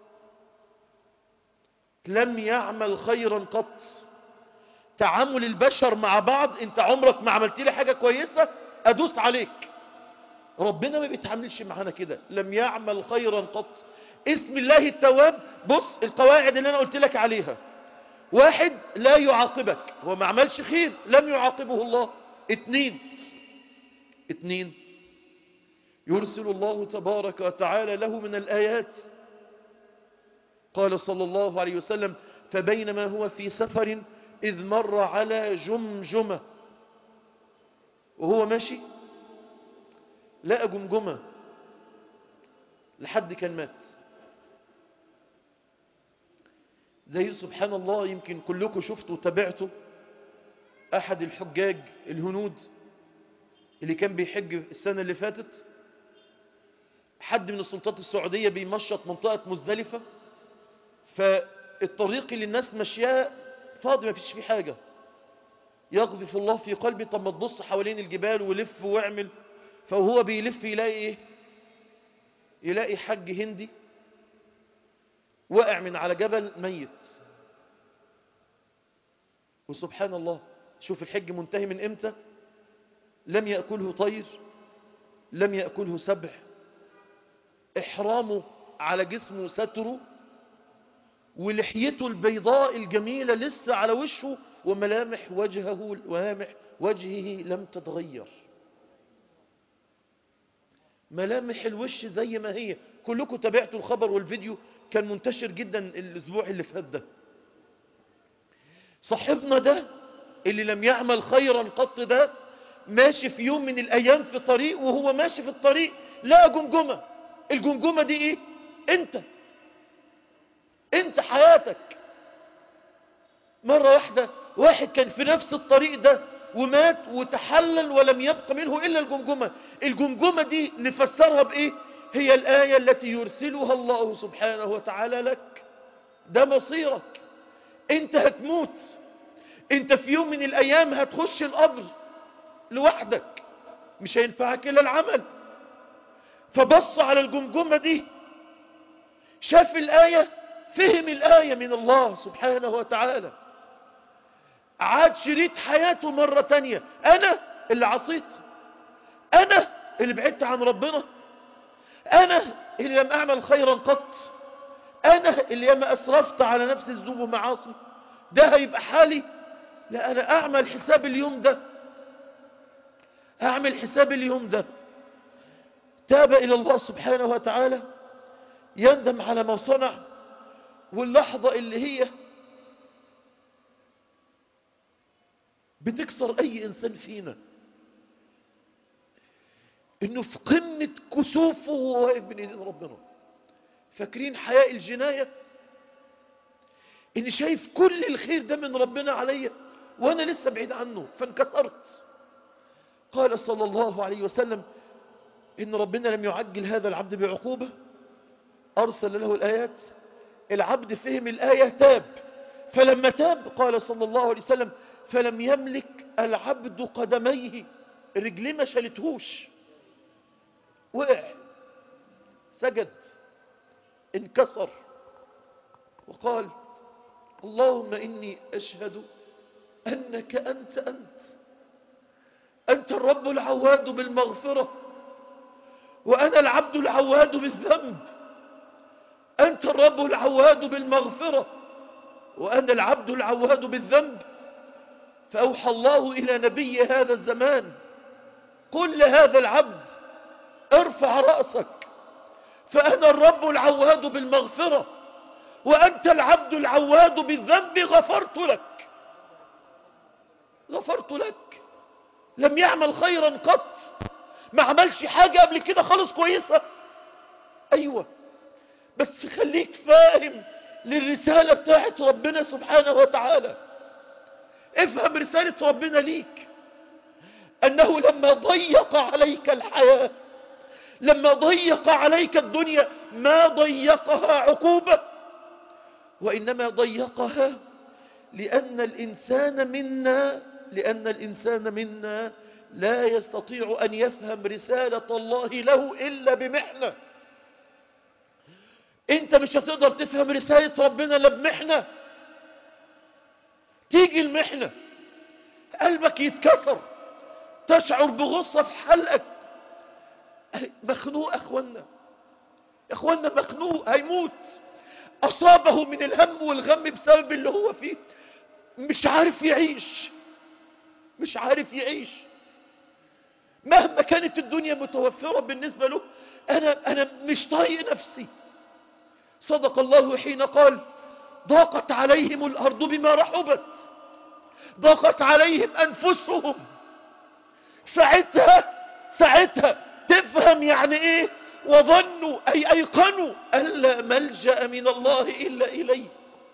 لم يعمل خيرا قط. تعامل البشر مع بعض، انت عمرك ما عملت لي حاجة كويسة ادوس عليك. ربنا ما بيتعاملش معانا كده، لم يعمل خيرا قط. اسم الله التواب، بص القواعد اللي انا قلت لك عليها: واحد، لا يعاقبك، هو ما عملش خير لم يعاقبه الله. اتنين، يرسل الله تبارك وتعالى له من الآيات. قال صلى الله عليه وسلم: فبينما هو في سفر إذ مر على جمجمة، وهو ماشي لقى جمجمة لحد كان مات. زي سبحان الله، يمكن كلكم شفتوا وتابعتوا أحد الحجاج الهنود اللي كان بيحج السنة اللي فاتت. حد من السلطات السعودية بيمشط منطقة مزدلفة، فالطريق اللي الناس ماشياه فاضي ما فيش فيه حاجة. يقذف الله في قلبي: طب ما تبص حوالين الجبال ولف واعمل. فهو بيلف يلاقي ايه؟ يلاقي حج هندي وقع من على جبل ميت. وسبحان الله، شوف الحج منتهي من امتى؟ لم يأكله طير، لم يأكله سبع، إحرامه على جسمه ستره، ولحيته البيضاء الجميلة لسه على وشه، وملامح وجهه لم تتغير. ملامح الوش زي ما هي. كلكم تابعتوا الخبر والفيديو، كان منتشر جدا الأسبوع اللي فات ده. صاحبنا ده اللي لم يعمل خيرا قط ده ماشي في يوم من الأيام في طريق، وهو ماشي في الطريق لقى جمجمة. الجمجمة دي ايه؟ انت حياتك. مرة واحدة واحد كان في نفس الطريق ده ومات وتحلل ولم يبق منه إلا الجمجمة. الجمجمة دي نفسرها بإيه؟ هي الآية التي يرسلها الله سبحانه وتعالى لك. ده مصيرك، انت هتموت، انت في يوم من الأيام هتخش القبر لوحدك، مش هينفعك إلا العمل. فبص على الجمجمة دي، شاف الآية، فهم الآية من الله سبحانه وتعالى، عاد شريط حياته مرة تانية. أنا اللي عصيت، أنا اللي بعدت عن ربنا، أنا اللي لم أعمل خيرا قط، أنا اللي ياما أسرفت على نفسي الذنوب ومعاصي. ده هيبقى حالي؟ لا، أنا أعمل حساب اليوم ده، أعمل حساب اليوم ده. تاب إلى الله سبحانه وتعالى، يندم على ما صنع. واللحظة اللي هي بتكسر أي إنسان فينا، إنه في قمة كسوفه وهو واقف بين إيدين ربنا. فاكرين حياء الجناية؟ إني شايف كل الخير ده من ربنا عليا وأنا لسه بعيد عنه، فانكسرت. قال صلى الله عليه وسلم: إن ربنا لم يعجل هذا العبد بعقوبة، أرسل له الآيات. العبد فهم الآية، تاب. فلما تاب قال صلى الله عليه وسلم: فلم يملك العبد قدميه، رجليه ما شالتهوش، وقع، سجد، انكسر، وقال: اللهم إني أشهد أنك أنت الرب العواد بالمغفرة، وأنا العبد العواد بالذنب. أنت الرب العواد بالمغفرة وأنا العبد العواد بالذنب. فأوحى الله إلى نبي هذا الزمان: قل لهذا العبد ارفع رأسك، فأنا الرب العواد بالمغفرة وأنت العبد العواد بالذنب، غفرت لك. لم يعمل خيرا قط، ما عملش حاجة قبل كده خالص كويسة. أيوة، بس خليك فاهم للرسالة بتاعت ربنا سبحانه وتعالى. افهم رسالة ربنا ليك، أنه لما ضيق عليك الحياة، لما ضيق عليك الدنيا، ما ضيقها عقوبة، وإنما ضيقها لأن الإنسان منا لا يستطيع أن يفهم رسالة الله له إلا بمحنة. أنت مش هتقدر تفهم رسالة ربنا إلا بمحنة. تيجي المحنة قلبك يتكسر، تشعر بغصة في حلقك، مخنوق. أخوانا مخنوق، هيموت، أصابه من الهم والغم بسبب اللي هو فيه، مش عارف يعيش. مهما كانت الدنيا متوفرة بالنسبة له، أنا مش طايق نفسي. صدق الله حين قال: ضاقت عليهم الأرض بما رحبت، ضاقت عليهم أنفسهم. ساعتها تفهم يعني إيه وظنوا، أي أيقنوا أن لا ملجأ من الله إلا إليه.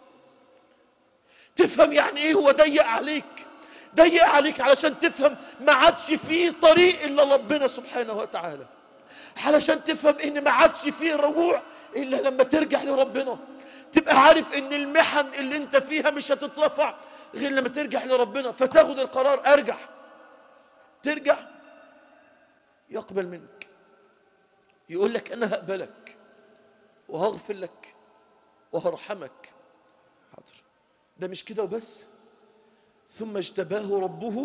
تفهم يعني إيه هو ضيق عليك علشان تفهم ما عادش فيه طريق إلا ربنا سبحانه وتعالى، علشان تفهم إن ما عادش فيه رجوع إلا لما ترجع لربنا. تبقى عارف إن المحن اللي انت فيها مش هتترفع غير لما ترجع لربنا، فتاخد القرار أرجع. ترجع يقبل منك، يقول لك أنا هقبلك وهغفر لك وهرحمك. حاضر. ده مش كده وبس، ثم اجتباه ربه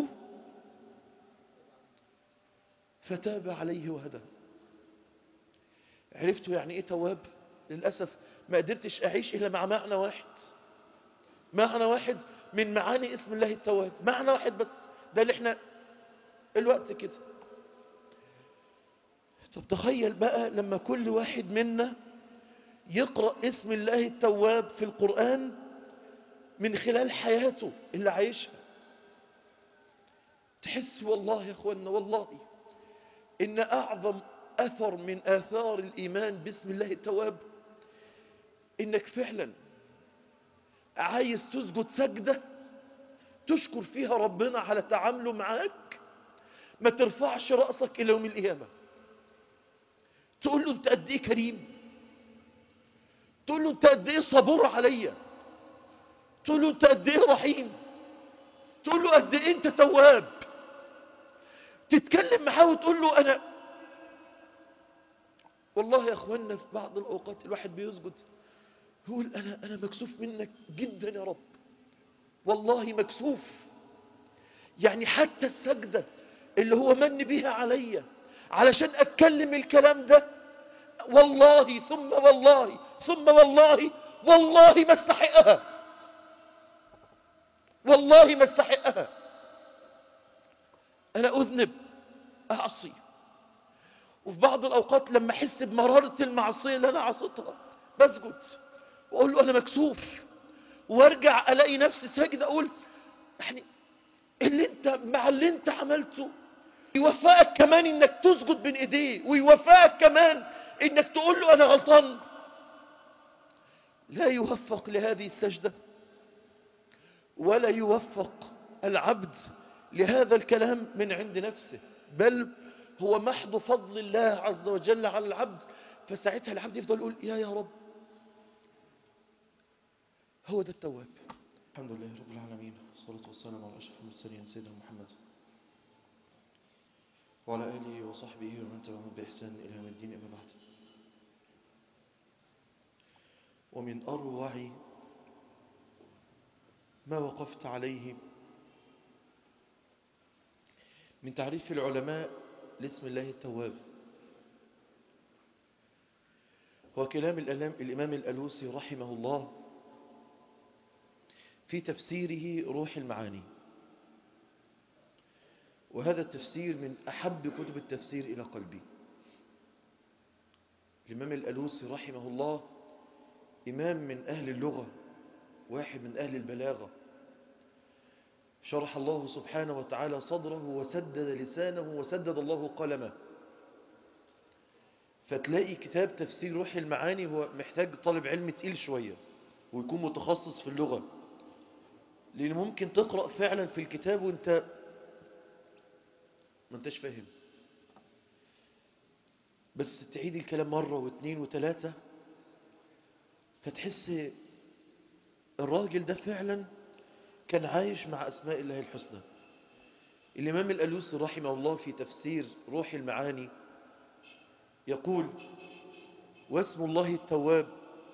فتاب عليه وهدى. عرفتوا يعني ايه تواب؟ للأسف ما قدرتش أعيش إلا مع معنى واحد من معاني اسم الله التواب. معنى واحد بس، ده اللي احنا الوقت كده. طب تخيل بقى لما كل واحد منا يقرأ اسم الله التواب في القرآن من خلال حياته اللي عايشها. تحس والله يا اخوانا، والله إن أعظم أثر من آثار الإيمان باسم الله التواب إنك فعلا عايز تسجد سجدة تشكر فيها ربنا على تعامله معاك، ما ترفعش رأسك إلى يوم القيامة. تقول له أنت قد إيه كريم، تقول له أنت قد إيه صبور عليا، تقول له أنت قد إيه رحيم، تقول له قد إيه أنت تواب. تتكلم معاه وتقول له أنا والله يا أخوانا في بعض الأوقات الواحد بيسجد يقول أنا مكسوف منك جدا يا رب، والله مكسوف. يعني حتى السجدة اللي هو من بيها عليا علشان أتكلم الكلام ده، والله ثم والله ثم والله ما استحقها، والله ما استحقها. أنا أذنب، أعصي، وفي بعض الأوقات لما أحس بمرارة المعصية اللي أنا عصيتها بسجد وأقول له أنا مكسوف، وارجع ألاقي نفسي ساجد أقول يعني اللي انت عملته يوفقك كمان انك تسجد بين ايديه، ويوفقك كمان انك تقول له انا غلطان. لا يوفق لهذه السجدة ولا يوفق العبد لهذا الكلام من عند نفسه، بل هو محض فضل الله عز وجل على العبد. فساعتها العبد يفضل يقول يا رب. هو ده التواب. الحمد لله رب العالمين، والصلاة والسلام على أشرف المرسلين سيدنا محمد وعلى آله وصحبه ومن تبعهم بإحسان إلى يوم الدين. أما بعد، ومن أروع ما وقفت عليه من تعريف العلماء لاسم الله التواب هو كلام الإمام الألوسي رحمه الله في تفسيره روح المعاني. وهذا التفسير من أحب كتب التفسير إلى قلبي. الإمام الألوسي رحمه الله إمام من أهل اللغة، واحد من أهل البلاغة، شرح الله سبحانه وتعالى صدره وسدد لسانه وسدد الله قلمه. فتلاقي كتاب تفسير روح المعاني هو محتاج طالب علم تقيل شوية، ويكون متخصص في اللغة، لأن ممكن تقرأ فعلا في الكتاب وانت ما انتش فاهم، بس تعيد الكلام مرة واثنين وثلاثة فتحس الراجل ده فعلا كان عايش مع أسماء الله الحسنى. الإمام الألوسي رحمه الله في تفسير روح المعاني يقول: واسم الله التواب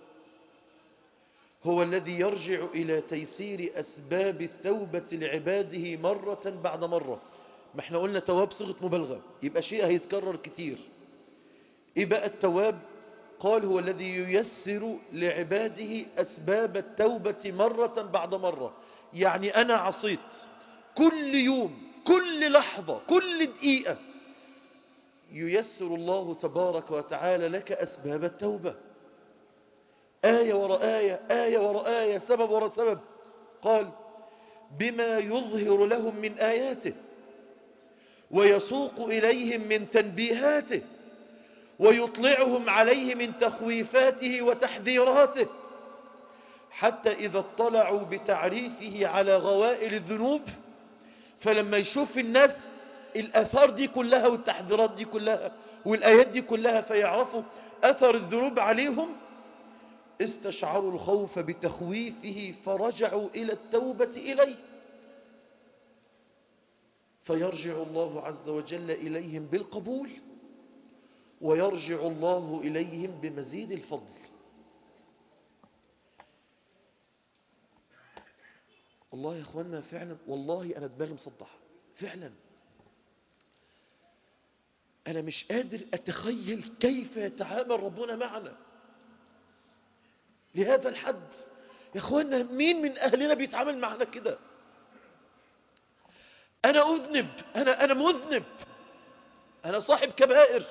هو الذي يرجع إلى تيسير أسباب التوبة لعباده مرة بعد مرة. ما احنا قلنا تواب صيغة مبالغة، يبقى شيء هيتكرر كتير. ايه بقى التواب؟ قال: هو الذي ييسر لعباده أسباب التوبة مرة بعد مرة. يعني أنا عصيت كل يوم، كل لحظة، كل دقيقة ييسر الله تبارك وتعالى لك أسباب التوبة، آية وراء آية، آية وراء آية، سبب وراء سبب. قال: بما يظهر لهم من آياته ويسوق إليهم من تنبيهاته ويطلعهم عليه من تخويفاته وتحذيراته، حتى إذا اطلعوا بتعريفه على غوائل الذنوب، فلما يشوف الناس الآثار دي كلها والتحذيرات دي كلها والآيات دي كلها فيعرفوا أثر الذنوب عليهم، استشعروا الخوف بتخويفه فرجعوا إلى التوبة إليه، فيرجع الله عز وجل إليهم بالقبول ويرجع الله إليهم بمزيد الفضل. والله يا أخوانا فعلا، والله أنا دماغي مصدحة فعلا. أنا مش قادر أتخيل كيف يتعامل ربنا معنا لهذا الحد. يا أخوانا مين من أهلنا بيتعامل معنا كده؟ أنا أذنب، أنا مذنب، أنا صاحب كبائر،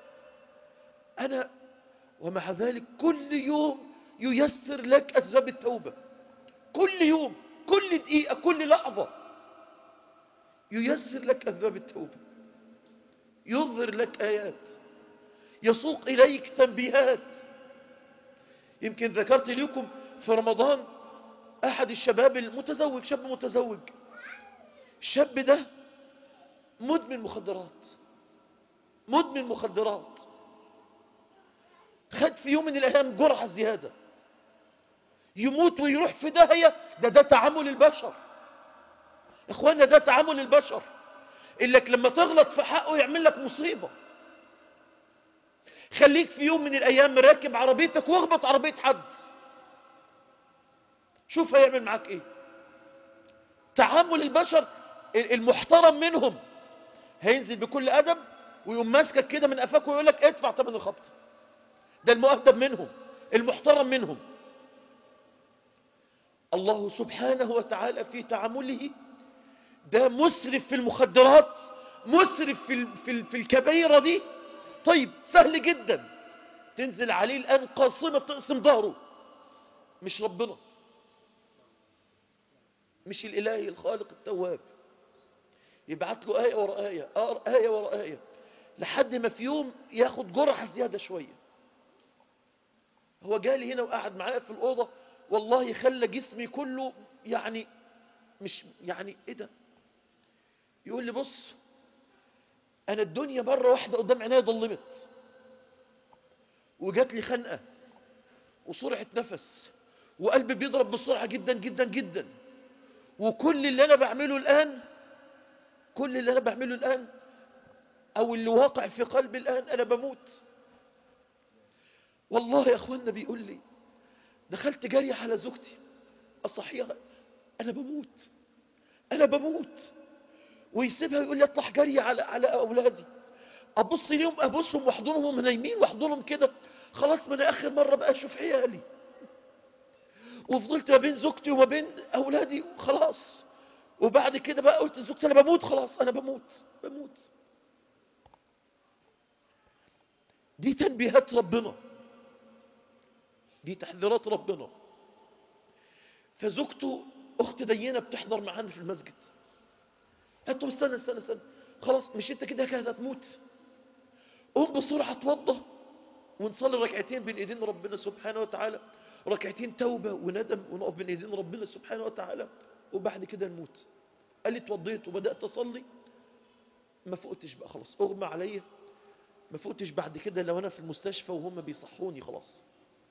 ومع ذلك كل يوم ييسر لك أسباب التوبة، كل يوم، كل دقيقة، كل لحظة ييسر لك أسباب التوبة، يظهر لك آيات، يسوق إليك تنبيهات. يمكن ذكرت لكم في رمضان أحد الشباب المتزوج، شاب متزوج، الشاب ده مدمن مخدرات، مدمن مخدرات، خد في يوم من الأيام جرعة زيادة، يموت ويروح في داهية. ده تعامل البشر يا إخوانا، ده تعامل البشر. إنك لما تغلط في حقه يعمل لك مصيبة. خليك في يوم من الأيام راكب عربيتك واخبط عربية حد، شوف هيعمل معاك إيه. تعامل البشر. المحترم منهم هينزل بكل أدب ويقوم ماسكك كده من قفاك ويقول لك ادفع ثمن الخبط. ده المؤدب منهم، المحترم منهم. الله سبحانه وتعالى في تعامله ده مسرف في المخدرات، مسرف في الكبيرة دي. طيب سهل جدا تنزل عليه الآن قاصمة تقسم ظهره، مش ربنا، مش الإله الخالق التواب، يبعت له آية وراء آية، آية وراء آية، لحد ما في يوم ياخد جرعة زيادة شوية. هو جالي هنا وقعد معايا في الأوضة، والله خلى جسمي كله يعني مش يعني ايه ده. يقول لي بص، انا الدنيا مرة واحدة قدام عينيا ضلمت وجات لي خنقة وسرعة نفس وقلبي بيضرب بسرعة جدا جدا جدا، وكل اللي انا بعمله الآن، كل اللي انا بعمله الآن او اللي واقع في قلبي الآن انا بموت. والله يا اخوانا بيقول لي دخلت جري على زوجتي اصحيها، انا بموت، انا بموت، ويسيبها يقول لي اطلع جري على اولادي، ابص ليهم ابصهم واحضنهم نايمين واحضنهم كده، خلاص ما انا اخر مره بقى اشوف عيالي. وفضلت ما بين زوجتي وما بين اولادي خلاص، وبعد كده بقى قلت لزوجتي انا بموت خلاص، انا بموت بموت. دي تنبيهات ربنا، دي تحذيرات ربنا. فزوجته اخت دينه بتحضر معانا في المسجد، قالت له استنى خلاص مش انت كده هتموت، قوم بسرعه اتوضى ونصلي ركعتين بين ايدين ربنا سبحانه وتعالى، ركعتين توبة وندم ونقف بين ايدين ربنا سبحانه وتعالى، وبعد كده نموت. قال لي اتوضيت وبدأت أصلي، ما فقتش بقى خلاص، أغمى عليا، ما فقتش بعد كده لو أنا في المستشفى وهم بيصحوني خلاص.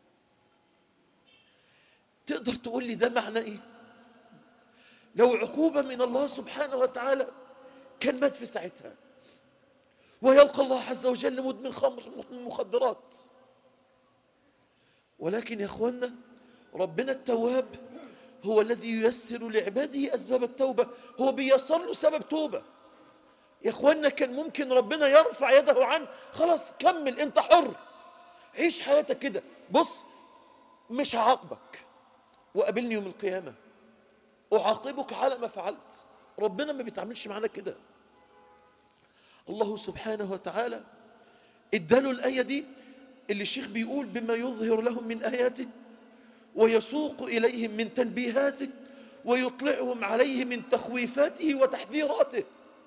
تقدر تقول لي ده معنى إيه؟ لو عقوبة من الله سبحانه وتعالى كان مات في ساعتها، ويلقى الله عز وجل مدمن خمر مدمن مخدرات. ولكن يا أخوانا، ربنا التواب هو الذي ييسر لعباده أسباب التوبة، هو بيسر له سبب توبة. يا أخوانا كان ممكن ربنا يرفع يده عنه، خلاص كمل انت حر، عيش حياتك كده، بص مش هعاقبك وقابلني يوم القيامة أعاقبك على ما فعلت. ربنا ما بيتعاملش معنا كده. الله سبحانه وتعالى اداله الآية دي اللي الشيخ بيقول بما يظهر لهم من آياته ويسوق إليهم من تنبيهاته ويطلعهم عليه من تخويفاته وتحذيراته.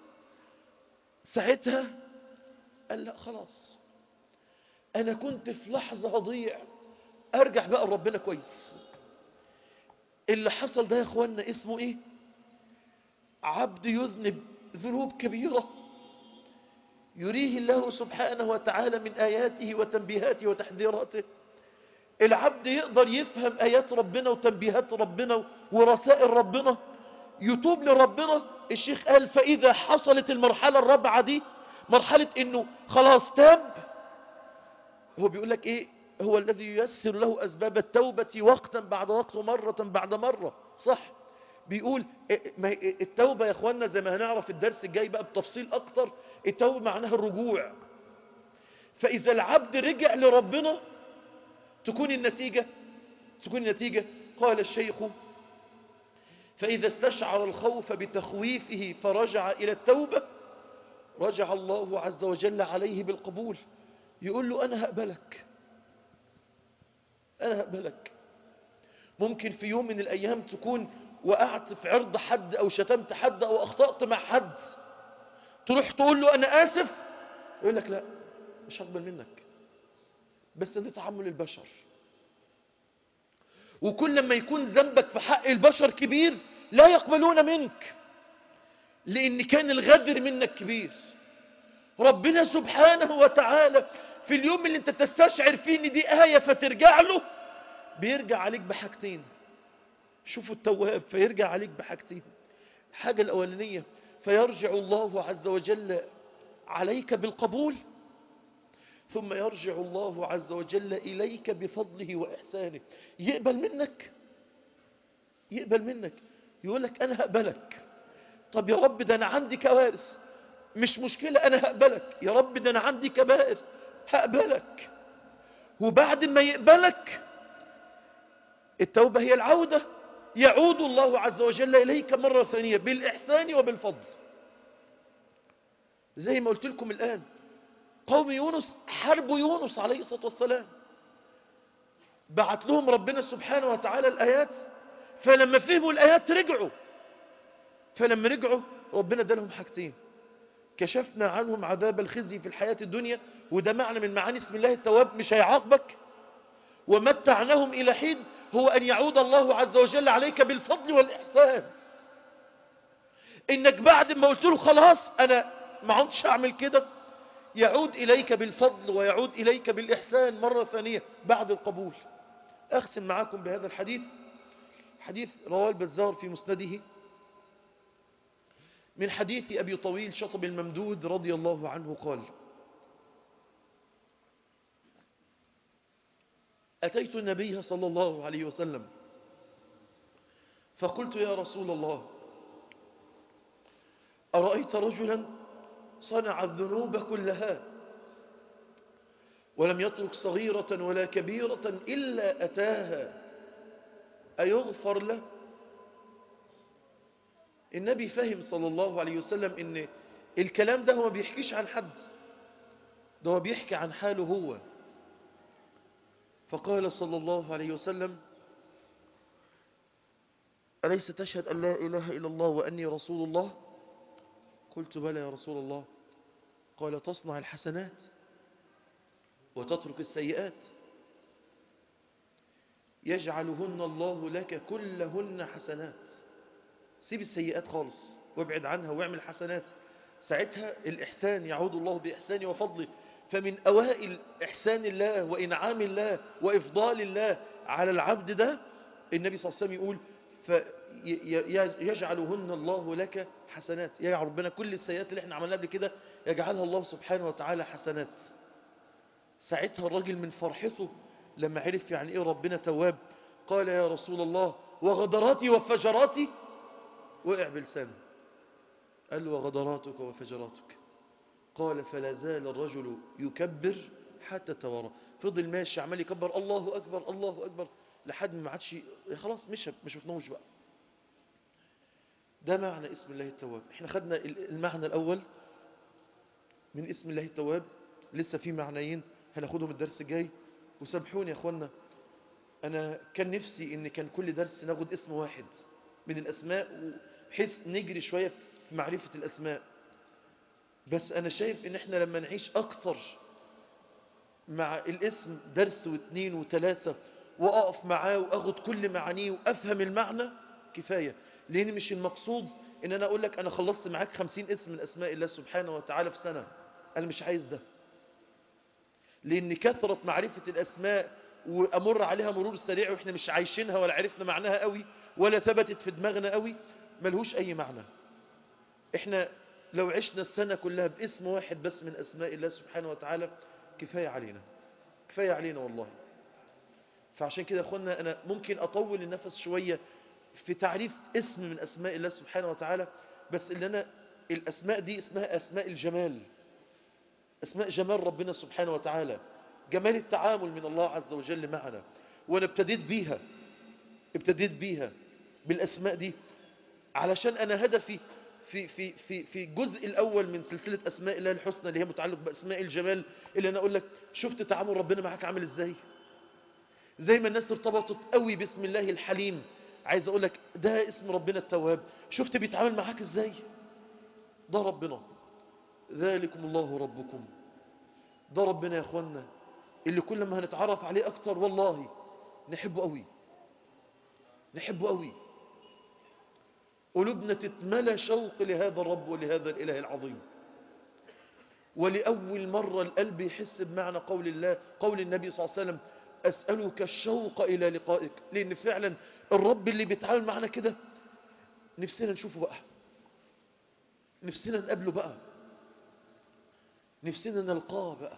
ساعتها قال لا خلاص، أنا كنت في لحظة هضيع، أرجع بقى لربنا كويس. اللي حصل ده يا أخوانا اسمه إيه؟ عبد يذنب ذنوب كبيرة يريه الله سبحانه وتعالى من آياته وتنبيهاته وتحذيراته. العبد يقدر يفهم آيات ربنا وتنبيهات ربنا ورسائل ربنا، يتوب لربنا. الشيخ قال فإذا حصلت المرحلة الرابعة دي، مرحلة إنه خلاص تاب، هو بيقول لك إيه؟ هو الذي ييسر له أسباب التوبة وقتا بعد وقت ومرة بعد مرة. صح؟ بيقول التوبة يا أخوانا زي ما هنعرف الدرس الجاي بقى بتفصيل أكتر، التوبة معناها الرجوع. فإذا العبد رجع لربنا تكون النتيجة قال الشيخ فإذا استشعر الخوف بتخويفه فرجع إلى التوبة رجع الله عز وجل عليه بالقبول، يقول له أنا هقبلك. ممكن في يوم من الأيام تكون وقعت في عرض حد أو شتمت حد أو أخطأت مع حد، تروح تقول له أنا آسف، يقول لك لا مش هقبل منك، بس ده تحمل البشر. وكل لما يكون ذنبك في حق البشر كبير لا يقبلون منك، لأن كان الغدر منك كبير. ربنا سبحانه وتعالى في اليوم اللي انت تستشعر فيه ان دي آية فترجع له، بيرجع عليك بحاجتين. شوفوا التواب فيرجع عليك بحاجتين. الحاجة الأولانية فيرجع الله عز وجل عليك بالقبول، ثم يرجع الله عز وجل إليك بفضله وإحسانه. يقبل منك يقول لك أنا هقبلك. طب يا رب ده أنا عندي كوارث، مش مشكلة أنا هقبلك. يا رب ده أنا عندي كبائر، هقبلك. وبعد ما يقبلك التوبة هي العودة، يعود الله عز وجل إليك مرة ثانية بالإحسان وبالفضل. زي ما قلت لكم الآن، قوم يونس حربوا يونس عليه الصلاة والسلام، بعت لهم ربنا سبحانه وتعالى الآيات، فلما فهموا الآيات رجعوا. فلما رجعوا ربنا ادالهم حاجتين: كشفنا عنهم عذاب الخزي في الحياة الدنيا، وده معنى من معاني اسم الله التواب، مش هيعاقبك. ومتعناهم إلى حين، هو أن يعود الله عز وجل عليك بالفضل والإحسان. إنك بعد ما قلت له خلاص أنا ما عدتش أعمل كده، يعود إليك بالفضل ويعود إليك بالإحسان مرة ثانية بعد القبول. أختم معاكم بهذا الحديث، حديث رواه البزار في مسنده من حديث أبي طويل شطب الممدود رضي الله عنه قال: أتيت النبي صلى الله عليه وسلم فقلت يا رسول الله، أرأيت رجلا صنع الذنوب كلها ولم يترك صغيرة ولا كبيرة إلا أتاها، أيغفر له؟ النبي فهم صلى الله عليه وسلم إن الكلام ده هو ما بيحكيش عن حد، ده هو بيحكي عن حاله هو. فقال صلى الله عليه وسلم: أليس تشهد أن لا إله إلا الله وأني رسول الله؟ قلت بلى يا رسول الله. قال: تصنع الحسنات وتترك السيئات. يجعلهن الله لك كلهن حسنات. سيب السيئات خالص وابعد عنها واعمل حسنات، ساعتها الإحسان يعود الله بإحسانه وفضله. فمن أوائل إحسان الله وإنعام الله وإفضال الله على العبد ده النبي صلى الله عليه وسلم يقول يجعلهن الله لك حسنات. يجعل ربنا كل السيئات اللي احنا عملناها قبل كده يجعلها الله سبحانه وتعالى حسنات. ساعتها الراجل من فرحته لما عرف يعني ايه ربنا تواب قال يا رسول الله وغدراتي وفجراتي، وقع بلسانه قال له وغدراتك وفجراتك. قال فلا زال الرجل يكبر حتى توارى، فضل ماشي عمال يكبر الله أكبر الله أكبر لحد ما عادش خلاص مش شفناهوش بقى. ده معنى اسم الله التواب. احنا خدنا المعنى الأول من اسم الله التواب، لسه في معنيين هناخدهم الدرس الجاي. وسامحوني يا اخوانا انا كان نفسي ان كان كل درس ناخد اسم واحد من الاسماء بحيث نجري شوية في معرفة الاسماء، بس انا شايف ان احنا لما نعيش اكتر مع الاسم درس واثنين وثلاثة واقف معاه واخد كل معانيه وافهم المعنى كفاية. لان مش المقصود ان انا اقول لك انا خلصت معاك 50 اسم من اسماء الله سبحانه وتعالى في سنة، انا مش عايز ده. لان كثرة معرفة الاسماء وامر عليها مرور سريع واحنا مش عايشينها ولا عرفنا معناها قوي ولا ثبتت في دماغنا قوي ملهوش اي معنى. احنا لو عشنا السنة كلها باسم واحد بس من اسماء الله سبحانه وتعالى كفاية علينا، كفاية علينا والله. فعشان كده يا اخوانا انا ممكن اطول النفس شوية في تعريف اسم من اسماء الله سبحانه وتعالى، بس اللي انا الاسماء دي اسمها اسماء الجمال، اسماء جمال ربنا سبحانه وتعالى، جمال التعامل من الله عز وجل معنا. وانا ابتديت بيها بالاسماء دي علشان انا هدفي في الجزء الاول من سلسلة اسماء الله الحسنى اللي هي متعلق باسماء الجمال، اللي انا اقول لك شفت تعامل ربنا معاك عامل ازاي. زي ما الناس ارتبطت قوي باسم الله الحليم، عايز اقول لك ده اسم ربنا التواب، شفت بيتعامل معاك ازاي. ده ربنا، ذلكم الله ربكم، ده ربنا يا اخوانا اللي كل ما هنتعرف عليه اكتر والله نحبه قوي، نحبه قوي، قلوبنا تتملى شوق لهذا الرب ولهذا الاله العظيم. ولأول مرة القلب يحس بمعنى قول الله، قول النبي صلى الله عليه وسلم أسألك الشوق إلى لقائك. لأن فعلا الرب اللي بيتعامل معنا كده نفسنا نشوفه بقى، نفسنا نقابله بقى، نفسنا نلقاه بقى.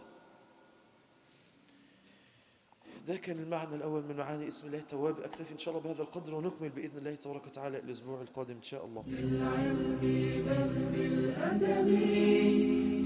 ده كان المعنى الأول من معاني اسم الله التواب. أكتفي إن شاء الله بهذا القدر ونكمل بإذن الله تبارك وتعالى الأسبوع القادم إن شاء الله. بالعلم بل بالأدب